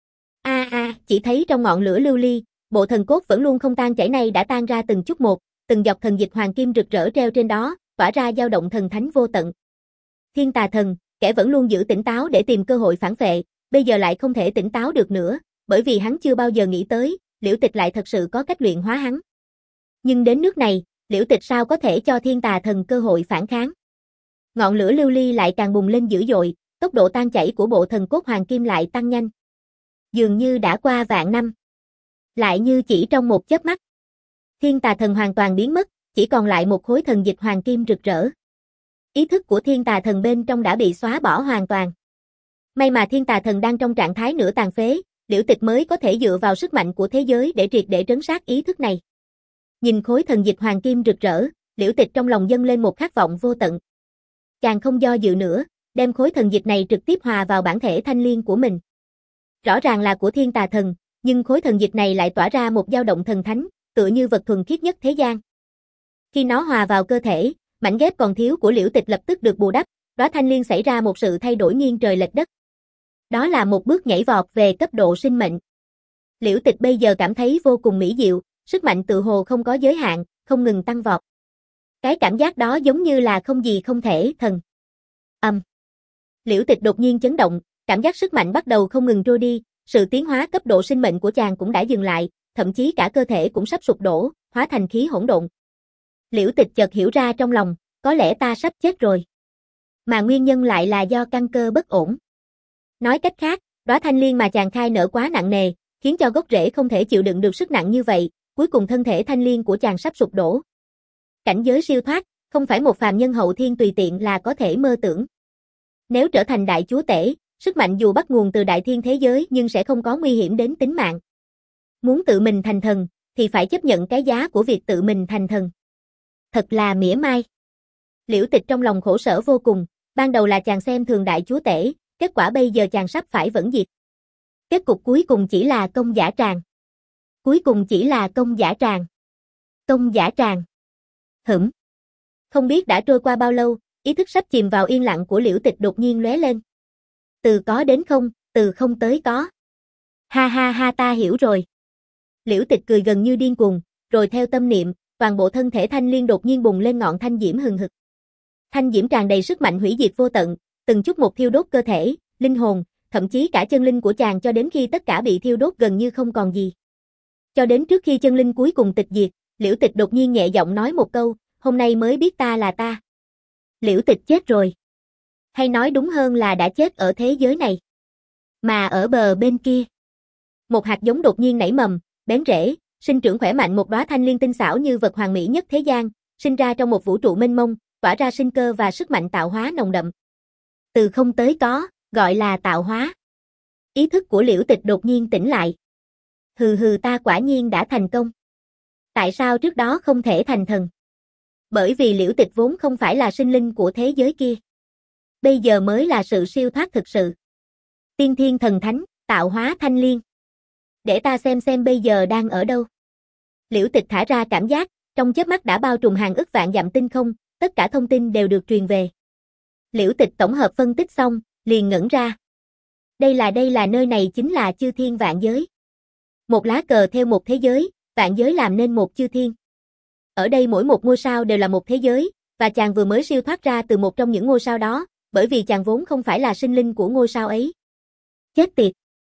A a, chỉ thấy trong ngọn lửa lưu ly, bộ thần cốt vẫn luôn không tan chảy này đã tan ra từng chút một, từng dọc thần dịch hoàng kim rực rỡ treo trên đó, tỏa ra dao động thần thánh vô tận. Thiên tà thần, kẻ vẫn luôn giữ tỉnh táo để tìm cơ hội phản vệ, bây giờ lại không thể tỉnh táo được nữa, bởi vì hắn chưa bao giờ nghĩ tới, Liễu Tịch lại thật sự có cách luyện hóa hắn. Nhưng đến nước này, Liễu Tịch sao có thể cho thiên tà thần cơ hội phản kháng. Ngọn lửa lưu ly lại càng bùng lên dữ dội, tốc độ tan chảy của bộ thần cốt hoàng kim lại tăng nhanh. Dường như đã qua vạn năm. Lại như chỉ trong một chớp mắt. Thiên tà thần hoàn toàn biến mất, chỉ còn lại một khối thần dịch hoàng kim rực rỡ. Ý thức của thiên tà thần bên trong đã bị xóa bỏ hoàn toàn. May mà thiên tà thần đang trong trạng thái nửa tàn phế, Liễu Tịch mới có thể dựa vào sức mạnh của thế giới để triệt để trấn sát ý thức này. Nhìn khối thần dịch hoàng kim rực rỡ, Liễu Tịch trong lòng dâng lên một khát vọng vô tận. Chàng không do dự nữa, đem khối thần dịch này trực tiếp hòa vào bản thể thanh liên của mình. Rõ ràng là của thiên tà thần, nhưng khối thần dịch này lại tỏa ra một dao động thần thánh, tựa như vật thuần khiết nhất thế gian. Khi nó hòa vào cơ thể, mảnh ghép còn thiếu của Liễu Tịch lập tức được bù đắp, đóa thanh liên xảy ra một sự thay đổi nghiêng trời lệch đất. Đó là một bước nhảy vọt về cấp độ sinh mệnh. Liễu Tịch bây giờ cảm thấy vô cùng mỹ diệu, sức mạnh tự hồ không có giới hạn, không ngừng tăng vọt. Cái cảm giác đó giống như là không gì không thể, thần. Âm. Um. Liễu Tịch đột nhiên chấn động, cảm giác sức mạnh bắt đầu không ngừng trôi đi, sự tiến hóa cấp độ sinh mệnh của chàng cũng đã dừng lại, thậm chí cả cơ thể cũng sắp sụp đổ, hóa thành khí hỗn độn. Liễu Tịch chợt hiểu ra trong lòng, có lẽ ta sắp chết rồi. Mà nguyên nhân lại là do căn cơ bất ổn. Nói cách khác, đóa thanh liên mà chàng khai nở quá nặng nề, khiến cho gốc rễ không thể chịu đựng được sức nặng như vậy, cuối cùng thân thể thanh liên của chàng sắp sụp đổ. Cảnh giới siêu thoát, không phải một phàm nhân hậu thiên tùy tiện là có thể mơ tưởng. Nếu trở thành đại chúa tể, sức mạnh dù bắt nguồn từ đại thiên thế giới nhưng sẽ không có nguy hiểm đến tính mạng. Muốn tự mình thành thần, thì phải chấp nhận cái giá của việc tự mình thành thần. Thật là mỉa mai. Liễu Tịch trong lòng khổ sở vô cùng, ban đầu là chàng xem thường đại chúa tể, kết quả bây giờ chàng sắp phải vẫn diệt. Kết cục cuối cùng chỉ là công giả tràng. Cuối cùng chỉ là công giả tràng. Công giả tràng. Hửm. Không biết đã trôi qua bao lâu, ý thức sắp chìm vào yên lặng của Liễu Tịch đột nhiên lóe lên. Từ có đến không, từ không tới có. Ha ha ha, ta hiểu rồi. Liễu Tịch cười gần như điên cuồng, rồi theo tâm niệm, toàn bộ thân thể thanh liên đột nhiên bùng lên ngọn thanh diễm hừng hực. Thanh diễm tràn đầy sức mạnh hủy diệt vô tận, từng chút một thiêu đốt cơ thể, linh hồn, thậm chí cả chân linh của chàng cho đến khi tất cả bị thiêu đốt gần như không còn gì. Cho đến trước khi chân linh cuối cùng tịch diệt, Liễu Tịch đột nhiên nhẹ giọng nói một câu, hôm nay mới biết ta là ta. Liễu Tịch chết rồi. Hay nói đúng hơn là đã chết ở thế giới này. Mà ở bờ bên kia. Một hạt giống đột nhiên nảy mầm, bén rễ, sinh trưởng khỏe mạnh một đóa thanh liên tinh xảo như vật hoàn mỹ nhất thế gian, sinh ra trong một vũ trụ mênh mông, tỏa ra sinh cơ và sức mạnh tạo hóa nồng đậm. Từ không tới có, gọi là tạo hóa. Ý thức của Liễu Tịch đột nhiên tỉnh lại. Hừ hừ, ta quả nhiên đã thành công. Tại sao trước đó không thể thành thần? Bởi vì Liễu Tịch vốn không phải là sinh linh của thế giới kia. Bây giờ mới là sự siêu thoát thực sự. Tiên thiên thần thánh, tạo hóa thanh liên. Để ta xem xem bây giờ đang ở đâu. Liễu Tịch thả ra cảm giác, trong chớp mắt đã bao trùm hàng ức vạn dặm tinh không, tất cả thông tin đều được truyền về. Liễu Tịch tổng hợp phân tích xong, liền ngẩn ra. Đây là đây là nơi này chính là chư thiên vạn giới. Một lá cờ theo một thế giới, vạn giới làm nên một chư thiên. Ở đây mỗi một ngôi sao đều là một thế giới, và chàng vừa mới siêu thoát ra từ một trong những ngôi sao đó, bởi vì chàng vốn không phải là sinh linh của ngôi sao ấy. Chết tiệt!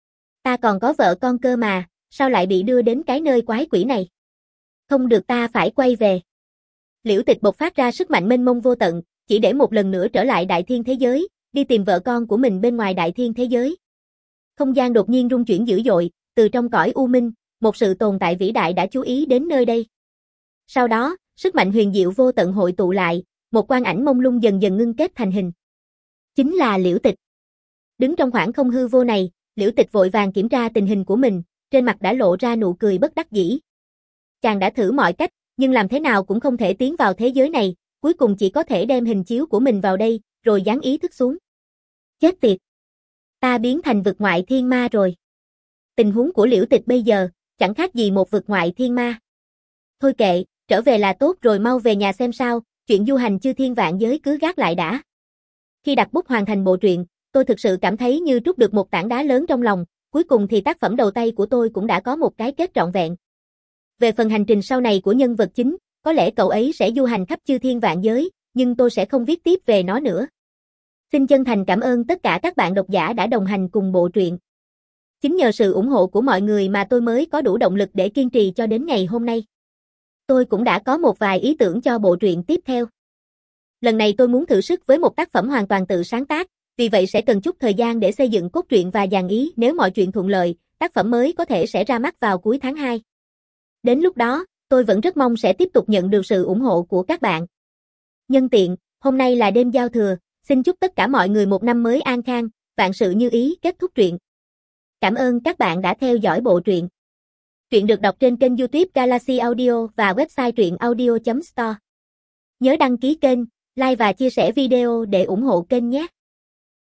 Ta còn có vợ con cơ mà, sao lại bị đưa đến cái nơi quái quỷ này? Không được, ta phải quay về. Liễu Tịch bộc phát ra sức mạnh mênh mông vô tận, chỉ để một lần nữa trở lại đại thiên thế giới, đi tìm vợ con của mình bên ngoài đại thiên thế giới. Không gian đột nhiên rung chuyển dữ dội, từ trong cõi u minh, một sự tồn tại vĩ đại đã chú ý đến nơi đây. Sau đó, sức mạnh huyền diệu vô tận hội tụ lại, một quang ảnh mông lung dần dần ngưng kết thành hình. Chính là Liễu Tịch. Đứng trong khoảng không hư vô này, Liễu Tịch vội vàng kiểm tra tình hình của mình, trên mặt đã lộ ra nụ cười bất đắc dĩ. Chàng đã thử mọi cách, nhưng làm thế nào cũng không thể tiến vào thế giới này, cuối cùng chỉ có thể đem hình chiếu của mình vào đây, rồi dán ý thức xuống. Chết tiệt! Ta biến thành vực ngoại thiên ma rồi. Tình huống của Liễu Tịch bây giờ, chẳng khác gì một vực ngoại thiên ma. Thôi kệ, trở về là tốt rồi, mau về nhà xem sao, chuyện du hành chư thiên vạn giới cứ gác lại đã. Khi đặt bút hoàn thành bộ truyện, tôi thực sự cảm thấy như trút được một tảng đá lớn trong lòng, cuối cùng thì tác phẩm đầu tay của tôi cũng đã có một cái kết trọn vẹn. Về phần hành trình sau này của nhân vật chính, có lẽ cậu ấy sẽ du hành khắp chư thiên vạn giới, nhưng tôi sẽ không viết tiếp về nó nữa. Xin chân thành cảm ơn tất cả các bạn độc giả đã đồng hành cùng bộ truyện. Chính nhờ sự ủng hộ của mọi người mà tôi mới có đủ động lực để kiên trì cho đến ngày hôm nay. Tôi cũng đã có một vài ý tưởng cho bộ truyện tiếp theo. Lần này tôi muốn thử sức với một tác phẩm hoàn toàn tự sáng tác, vì vậy sẽ cần chút thời gian để xây dựng cốt truyện và dàn ý. Nếu mọi chuyện thuận lợi, tác phẩm mới có thể sẽ ra mắt vào cuối tháng hai. Đến lúc đó, tôi vẫn rất mong sẽ tiếp tục nhận được sự ủng hộ của các bạn. Nhân tiện, hôm nay là đêm giao thừa, xin chúc tất cả mọi người một năm mới an khang, vạn sự như ý. Kết thúc truyện. Cảm ơn các bạn đã theo dõi bộ truyện. Truyện được đọc trên kênh YouTube Galaxy Audio và website truyện audio chấm store. Nhớ đăng ký kênh, like và chia sẻ video để ủng hộ kênh nhé.